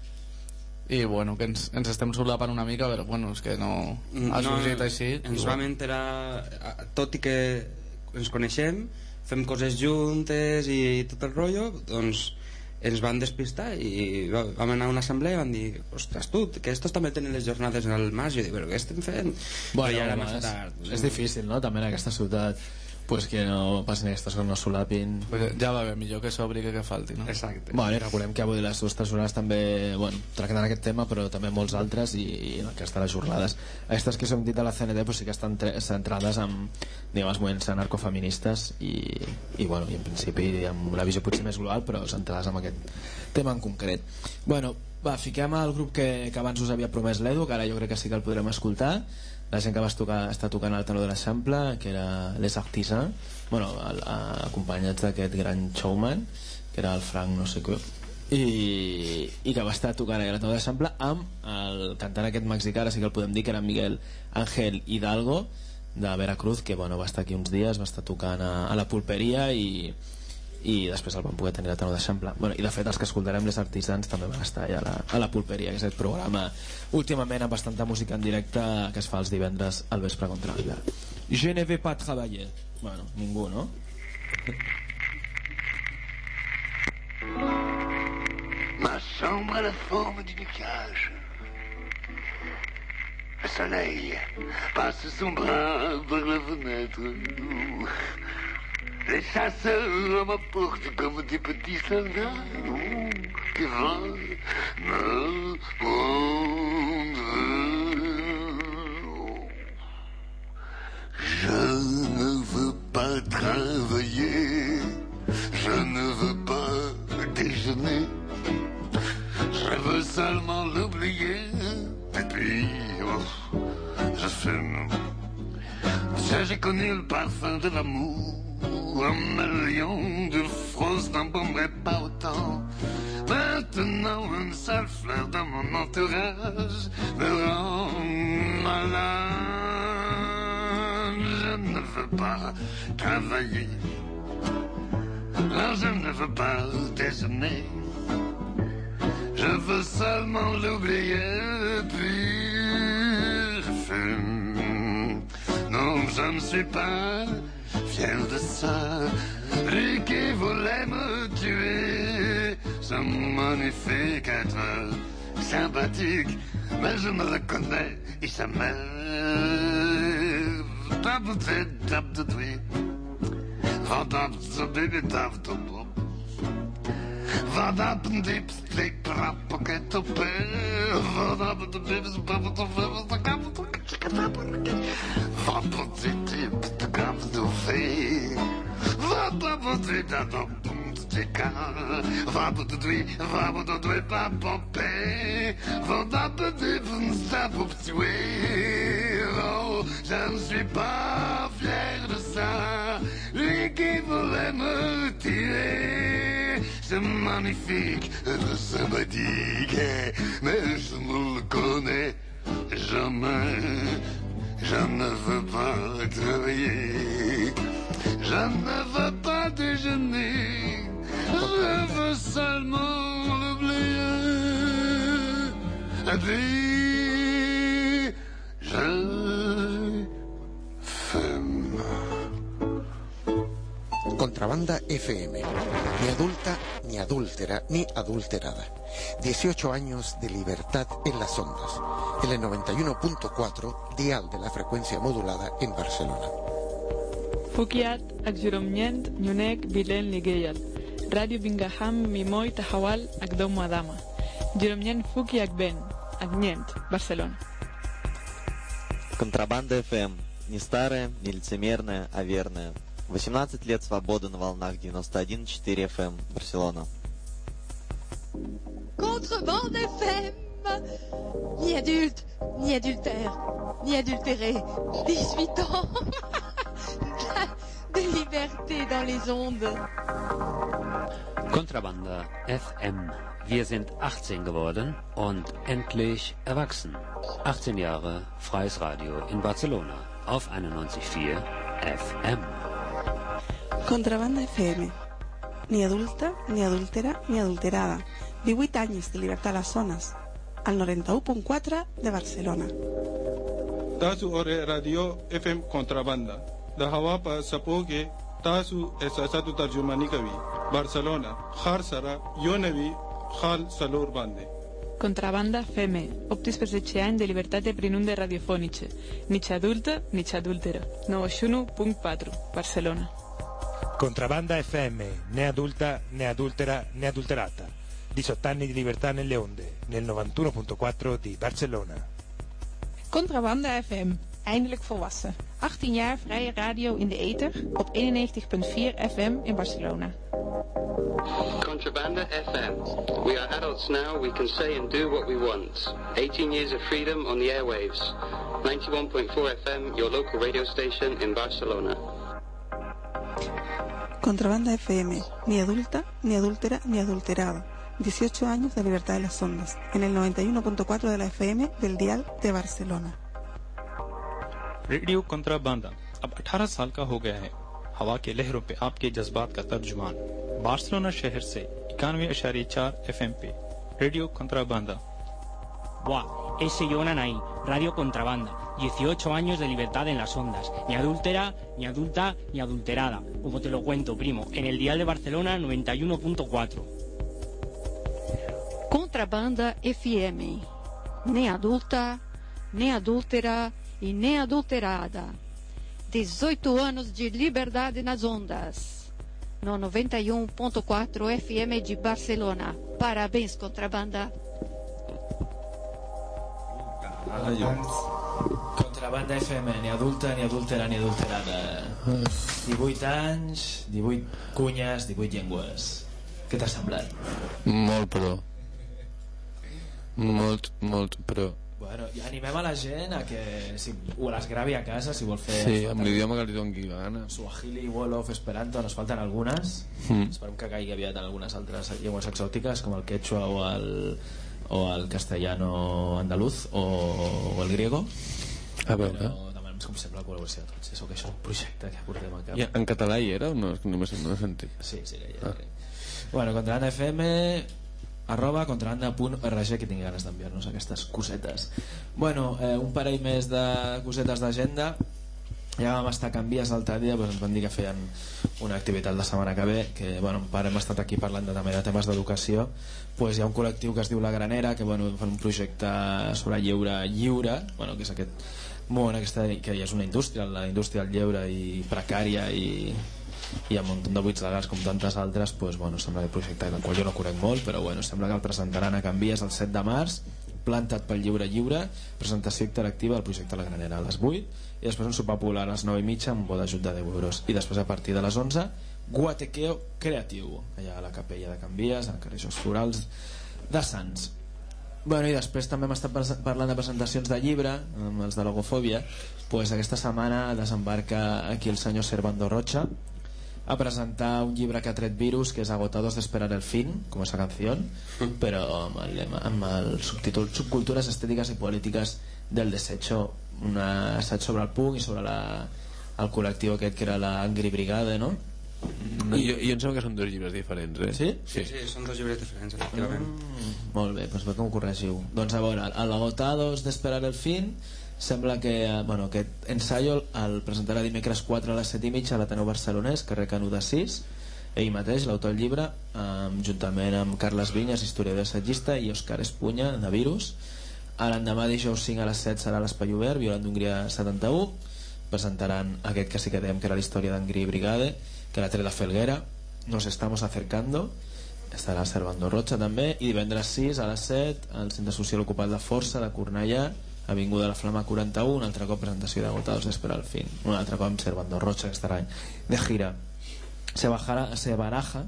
i bueno, que ens estem solapant una mica, però bueno, és que no ha sorgit així. Ens vam enterar, tot i que ens coneixem, fem coses juntes i tot el rotllo, doncs ens van despistar i vam anar a una assemblea i van dir, ostres tu, que estos també tenen les jornades al març. Jo dic, però què estem fent? Bueno, ja era home, massa tard. és difícil, no?, també en aquesta ciutat, pues que no passin aquestes coses, no solapin. Pues ja va bé, millor que s'obri que falti, no? Exacte. Bueno, i recordem que avui les dues hores també, bueno, tractant aquest tema, però també molts altres, i en aquestes les jornades aquestes que s'han dit a la CNT, pues sí que estan centrades en, diguem, els moviments anarcofeministes i bueno, i en principi amb una visió potser més global, però centrades en aquest tema en concret. Bueno, va, fiquem el grup que abans us havia promès l'Edu, que ara jo crec que sí que el podrem escoltar, la gent que va estar tocant al Tenor de l'Eixample, que era Les Artisans, bueno, acompanyats d'aquest gran showman, que era el Frank no sé què, i que va estar tocant al Tenor de l'Eixample amb el cantant aquest mexicà, ara sí que el podem dir, que era Miguel Ángel Hidalgo, de Veracruz, que bueno, va estar aquí uns dies, va estar tocant a la Pulperia i després el van poder tenir al Tenor d'Eixample. Bueno, i de fet els que escoltarem, Les Artisans, també van estar allà a la Pulperia, que és el programa últimament amb bastanta música en directe que es fa els divendres al vespre contra l'hivern. Je ne vais pas travailler. Bueno, ningú, no? Ma chambre a la forme d'une cage. Le soleil passe son bras par la fenêtre. Les chasseurs m'apportent comme des petits soldats qui vont me prendre. Je ne veux pas travailler, je ne veux pas déjeuner, je veux seulement l'oublier, et puis je fume. J'ai connu le parfum de l'amour, un million de frost n'embaumerait pas autant. Maintenant, une seule fleur dans mon entourage me rend malade. Je ne veux pas travailler, non, je ne veux pas déjeuner. Je veux seulement l'oublier, puis je fume. Non, je ne suis pas fier de ça. Lui qui voulait me tuer, ce magnifique être sympathique, mais je me reconnais, il s'amène. Je ne suis pas fier de ça. Lui qui voulait me tuer, c'est magnifique, sympathique, mais je ne le connais jamais. Je ne veux pas travailler, je ne veux pas déjeuner, je veux seulement l'oublier. Et puis, je fume. Contrabanda FM, ni adulta, ni adúltera, ni adulterada. 18 años de libertad en las ondas. En el 91.4, dial de la frecuencia modulada en Barcelona. Fukiat, Akjuromnient, Nyunek, Bilen, Ligeyal. Radio Bingaham, Mimoy, Tahawal, Akdom Adama. Juromnient Fuki Akben, Aknient, Barcelona. Контрабанда ФМ. Не старая, не лицемерная, а верная. 18 лет свободы на волнах 91.4 FM, Барселона. Contrebande FM. Ni adulte, ni adultère, ni adultéré. 18 ans. De liberté dans les ondes. Kontrabanda FM. Wir sind 18 geworden und endlich erwachsen. 18 Jahre freies Radio in Barcelona auf 91.4 FM. Contrabanda FM. Ni adulta, ni adúltera, ni adulterada. 18 anys de llibertat a les zones. Al 91.4 de Barcelona. Tasu ore radio FM Contrabanda. Da hawa pa sapoge تاسو احساساتو ترجمانی کوي بارسلونا خار سره یو نوی خال سلور باندې Contrabanda FM, op 10 anys de llibertat de prenunde radiofonice, nici adulta, nici adultera. 91.4, Barcelona. Contrabanda FM, né adulta, né adultera, né adulterata. 18 anni di libertà nelle onde, nel 91.4 di Barcelona. Contrabanda FM, eindelijk volwassen. 18 jaar vrije radio in de ether op 91.4 FM in Barcelona. Contrabanda FM. We are adults now, we can say and do what we want. 18 years of freedom on the airwaves. 91.4 FM, your local radio station in Barcelona. Contrabanda FM, ni adulta, ni adúltera, ni adulterada. 18 años de libertad de las ondas, en el 91.4 de la FM del dial de Barcelona. Radio Contrabanda अब 18 साल का हो गया है। हवा के लहरों पे आपके जज्बात का तर्जुमान बार्सिलोना शहर से 91.4 FM पे radio Contrabanda. Buah, ese Jonan ahí, Radio Contrabanda, 18 años de libertad en las ondas, ni adúltera, ni adulta, ni adulterada, como te lo cuento, primo, en el dial de Barcelona 91.4. Contrabanda FM, nem adulta, nem adúltera e nem adulterada. 18 anos de liberdade nas ondas. No 91.4 FM de Barcelona. Parabéns, Contrabanda. Contrabanda FM, ni adulta, ni adúltera, ni adulterada. 18 anys, 18 cunyes, 18 llengües. Què t'ha semblat? Molt pro. Molt pro. Bueno, i animem a la gent a que o les gravi a casa si vol fer... Sí, amb l'idioma que li doni gana. Suahili, Wolof, Esperanto, nos falten algunes. Esperem que caigui aviat en algunes altres llengües exòtiques com el quechua o el castellano andaluz o el griego. A veure. Però demanem com sempre la col·laboració de tots. Això és un projecte que portem a cap. I en català hi era o no? Només no he sentit. Sí, hi era. Bueno, Contrabanda FM... @contrabanda.org, que tingui ganes d'enviar-nos aquestes cosetes. Bueno, un parell més de cosetes d'agenda. Ja vam estar a Can Vies l'altre dia, doncs ens van dir que feien una activitat la setmana que ve, que bueno, hem estat aquí parlant també de temes d'educació. Pues hi ha un col·lectiu que es diu La Granera, que bueno, fan un projecte sobre lleure lliure, bueno, que és aquest món que és una indústria, la indústria del lleure i precària i amb un munt de buits legals com tantes altres, pues, bueno, sembla que el projecte del qual jo no conec molt, però bueno, sembla que el presentaran a Can Vies el 7 de març, plantat pel lliure, presentació interactiva del projecte La Granera a les 8 i després un sopar popular a les 9:30 amb un bo d'ajut de 10 euros i després a partir de les 11 guatequeo creatiu allà a la capella de Can Vies, a carrer Jocs Florals de Sants. Bueno, i després també hem estat parlant de presentacions de llibre amb els de Logofòbia. Pues aquesta setmana desembarca aquí el senyor Servando Rocha a presentar un llibre que ha tret Virus, que és Agotados de esperar el fin, com esa canción, però amb el subtítol Subcultures estètiques i polítiques del desecho, un assaig sobre el punk i sobre el col·lectiu aquest que era la Angry Brigade, no? I em sembla que són dos llibres diferents, eh? Sí? Sí, són dos llibres diferents, efectivament. Molt bé, doncs que m'ho corregiu. Doncs a veure, el Agotados de esperar el fin sembla que, bueno, aquest ensaio el presentarà dimecres 4 a les 7:30 a l'Ateneu Barcelonès, carrer Canuda 6. Ell mateix, l'autor del llibre, juntament amb Carles Vinyes, historiador assagista, i Òscar Espunya, de Virus. L'endemà dijous 5 a les 7 serà a l'Espai Obert, Violant d'Hongria 71. Presentaran aquest que sí que dèiem que era la història d'Angry Brigade, que la tret de Felguera, Nos estamos acercando, estarà Servando Rocha també. I divendres 6 a les 7 al Centre Social Ocupat de Força de Cornellà, Avinguda la Flama 41, un altre cop presentació d'Agotados de esperar el fin, un altre cop amb Servando Rocha, que estarà de gira. Se baraja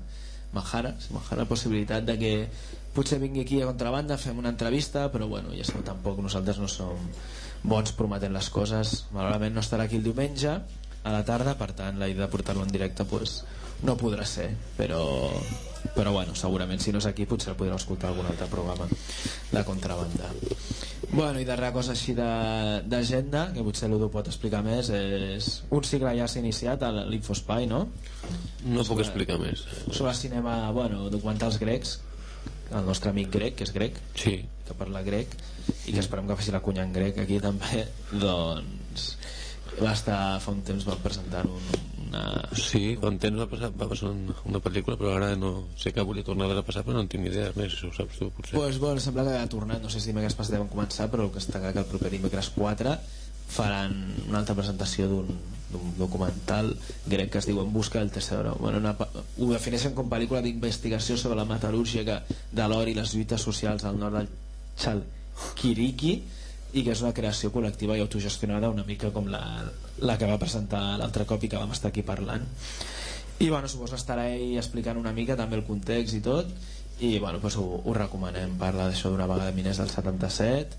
la possibilitat de que potser vingui aquí a Contrabanda, fem una entrevista, però bueno, ja sabeu, tampoc nosaltres no som bons prometent les coses. Malauradament no estarà aquí el diumenge a la tarda, per tant la idea de portar-lo en directe pues, no podrà ser, però bueno, segurament si no és aquí potser el podreu escoltar algun altre programa de Contrabanda. Bueno, i darrera cosa així d'agenda, que potser l'Udo pot explicar més, és un cicle ja s'ha iniciat a l'Infospai, no? No puc explicar més. Sobre cinema, bueno, documentals grecs, el nostre amic grec, que és grec, sí, que parla grec, i que esperem que faci la cunya en grec aquí també, doncs va estar fa un temps, va presentar un Sí, fa un temps va passar una pel·lícula, però ara no sé que volia tornar a passar, però no en tinc ni idea, més, si ho saps tu, potser. Pues, bueno, sembla que ha tornat, no sé si dimecres passat vam començar, però el que està clar que el proper dimecres 4 faran una altra presentació d'un documental grec que es diu En busca del tesoro. Bueno, ho defineixen com pel·lícula d'investigació sobre la metal·lúrgia de l'or i les lluites socials al nord del Chalkiriki, i que és una creació col·lectiva i autogestionada, una mica com la que va presentar l'altre cop i que vam estar aquí parlant. I bueno, suposo estarà ell explicant una mica també el context i tot, i bueno, pues ho recomanem. Parla d'això d'una vaga de miners del 77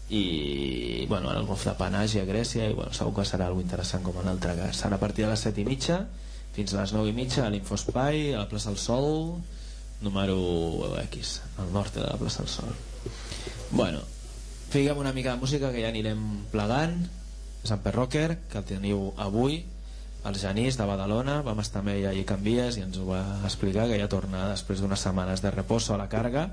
i bueno, en el golf de Panàgia a Grècia, i bueno, segur que serà algo interessant com en l'altre cas. Serà a partir de les 7:30 fins a les 9:30 a l'Infospai, a la plaça del Sol número X, al nord de la plaça del Sol. Bueno, fiquem una mica de música que ja anirem plegant. Samper Rocker, que el teniu avui, el Genís de Badalona. Vam estar amb ell allí a Can Vies i ens ho va explicar, que ja torna després d'unes setmanes de reposo a la càrrega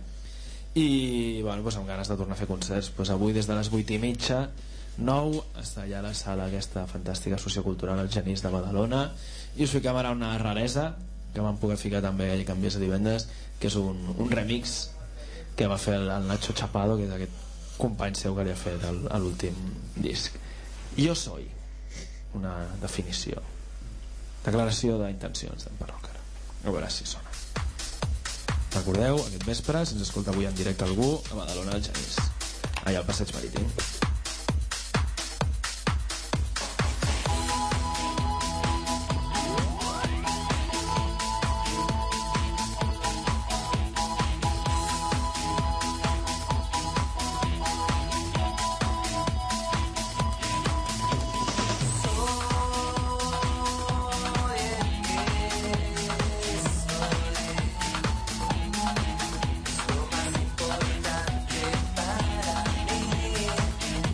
i bueno, doncs amb ganes de tornar a fer concerts. Doncs avui des de les 8:30, 9, està allà a la sala aquesta fantàstica sociocultural el Genís de Badalona. I us fiquem ara una raresa que vam poder ficar també allà a Can Vies de divendres, que és un remix que va fer el Nacho Chapado, que és aquest company seu que li ha fet a l'últim disc. Jo soy, una definició, declaració d'intencions d'en Perrocker. A veure si sona. Recordeu, aquest vespre, si ens escolta avui en directe algú, a Badalona al Genís, allà al Passeig Marítim. Lo más importante para mí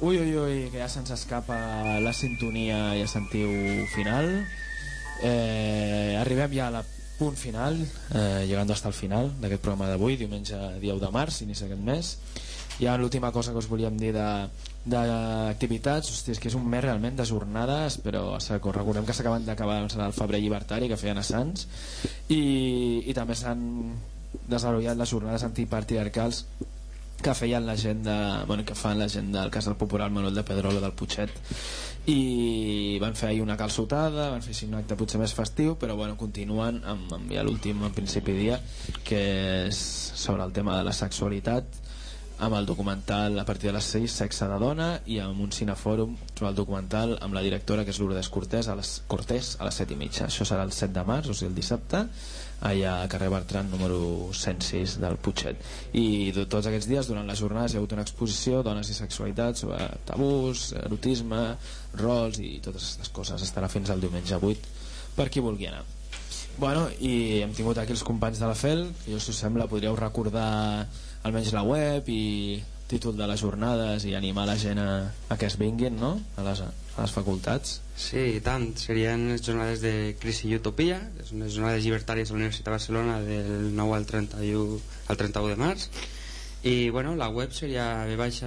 Ui, que ja se'ns escapa la sintonia i a sentiu final. Arribem ja a la punt final, llegant hasta el final d'aquest programa d'avui, diumenge 10 de març, inici d'aquest mes. Ja l'última cosa que us volíem dir d'activitats, és que és un mes realment de jornades, però recordem que s'acaben d'acabar el febrer llibertari que feien a Sants, i també s'han desenvolupat les jornades antipatriarcals que feien la gent que fan la gent del Casal Popular Manuel de Pedrolo del Putxet, i van fer ahir una calçotada, van fer així un acte potser més festiu, però continuen amb ja l'últim en principi dia, que és sobre el tema de la sexualitat, amb el documental a partir de les 6, Sexe de dona, i amb un cinefòrum sobre el documental amb la directora, que és Lourdes Cortés, a les 7:30. Això serà el 7 de març, o sigui el dissabte, allà a carrer Bertran número 106 del Putxet. I tots aquests dies durant les jornades hi ha hagut una exposició Dones i sexualitat sobre tabús, erotisme, rols i totes aquestes coses. Estarà fins al diumenge 8 per qui vulgui anar. I hem tingut aquí els companys de la FEL, que si us sembla podríeu recordar almenys la web i títol de les jornades i animar la gent a que es vinguin, no? A les facultats. Sí, i tant. Serien les jornades de Crisi i Utopia, són les jornades llibertàries a la Universitat de Barcelona del 9 al 31 de març. I la web seria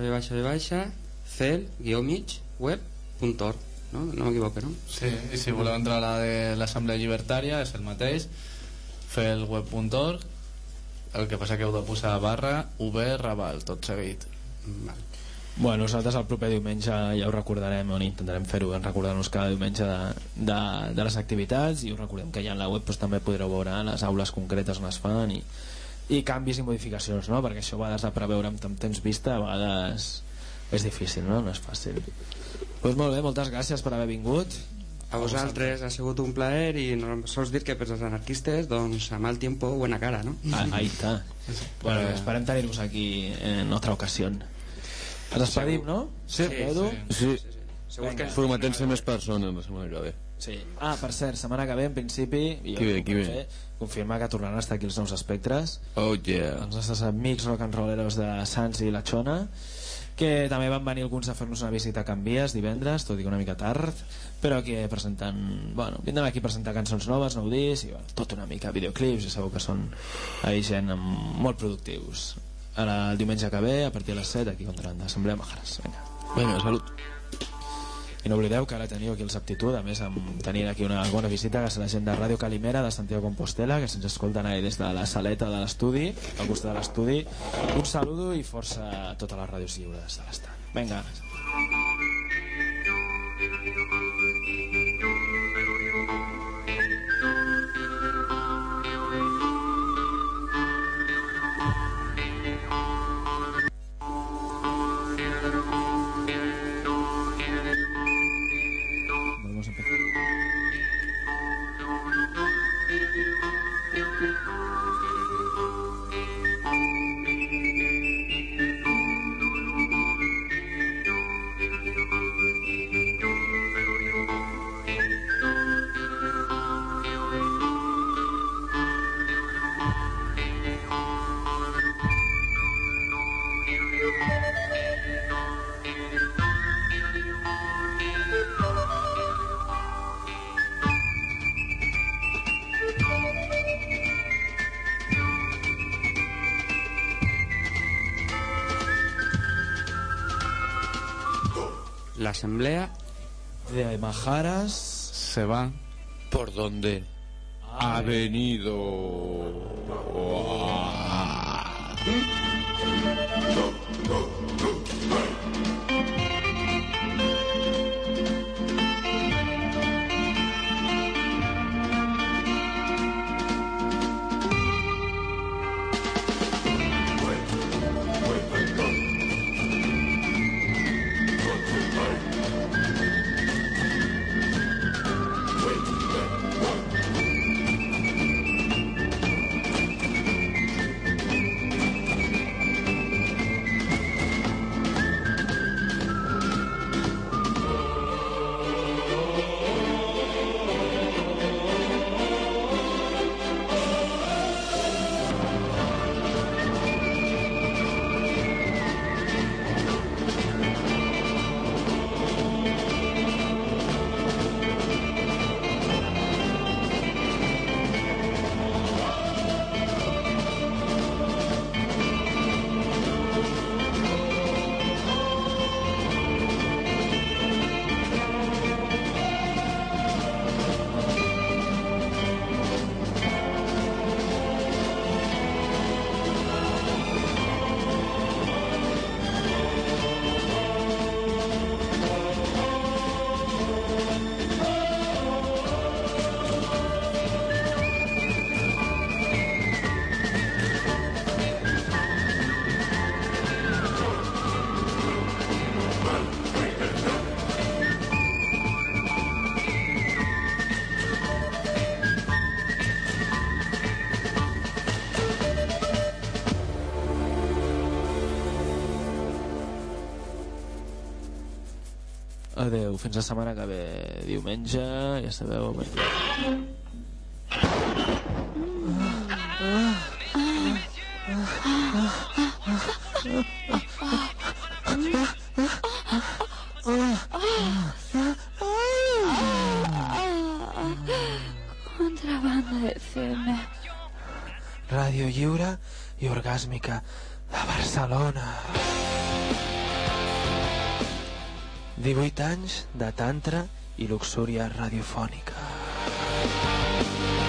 cel-mig-web.org, no m'equivoco, no? Sí, i si voleu entrar a la de l'Assemblea Llibertària és el mateix, felweb.org. El que passa que heu de posar /Raval, tot seguit. Nosaltres el proper diumenge ja ho recordarem, on intentarem fer-ho, recordar-nos cada diumenge de les activitats, i us recordem que ja en la web també podreu veure les aules concretes on es fan i canvis i modificacions, no? Perquè això a vegades de preveure amb tant temps vista a vegades és difícil, no és fàcil. Molt bé, moltes gràcies per haver vingut. A vosaltres ha sigut un plaer, i no sols dir que per als anarquistes, doncs a mal tiempo buena cara, no? Ahí está. Esperem tenir-vos aquí en otra ocasión. Ens despedim, no? Sí. Prometem ser més persones la setmana que ve. Sí. Per cert, setmana que ve en principi qui ve? Confirmar que tornaran a estar aquí els nous espectres, els nostres amics rock and rolleros de Sants i La Xona, que també van venir alguns a fer-nos una visita a Can Vies divendres, tot i que una mica tard, però aquí vindran aquí a presentar cançons noves, nou discs i tot una mica, videoclips, ja sabeu que són gent molt productius. El diumenge que ve, a partir de les 7, aquí contra l'Assemblea Majares. Vinga, salut. I no oblideu que ara teniu aquí els Aptitud, a més tenint aquí una bona visita, que és la gent de Ràdio Calimera de Santiago Compostela, que se'ns escolten ahí des de la saleta de l'estudi, al costat de l'estudi. Un saludo i força a totes les ràdios lliures de l'estat. Vinga. Vamos a empezar. La asamblea de Majaras se va por donde ha venido. Adeu, fins la setmana que ve. Diumenge, ja sabeu. Contrabanda FM. Ràdio lliure i orgàsmica de Barcelona. 18 anys de tantra i luxúria radiofònica.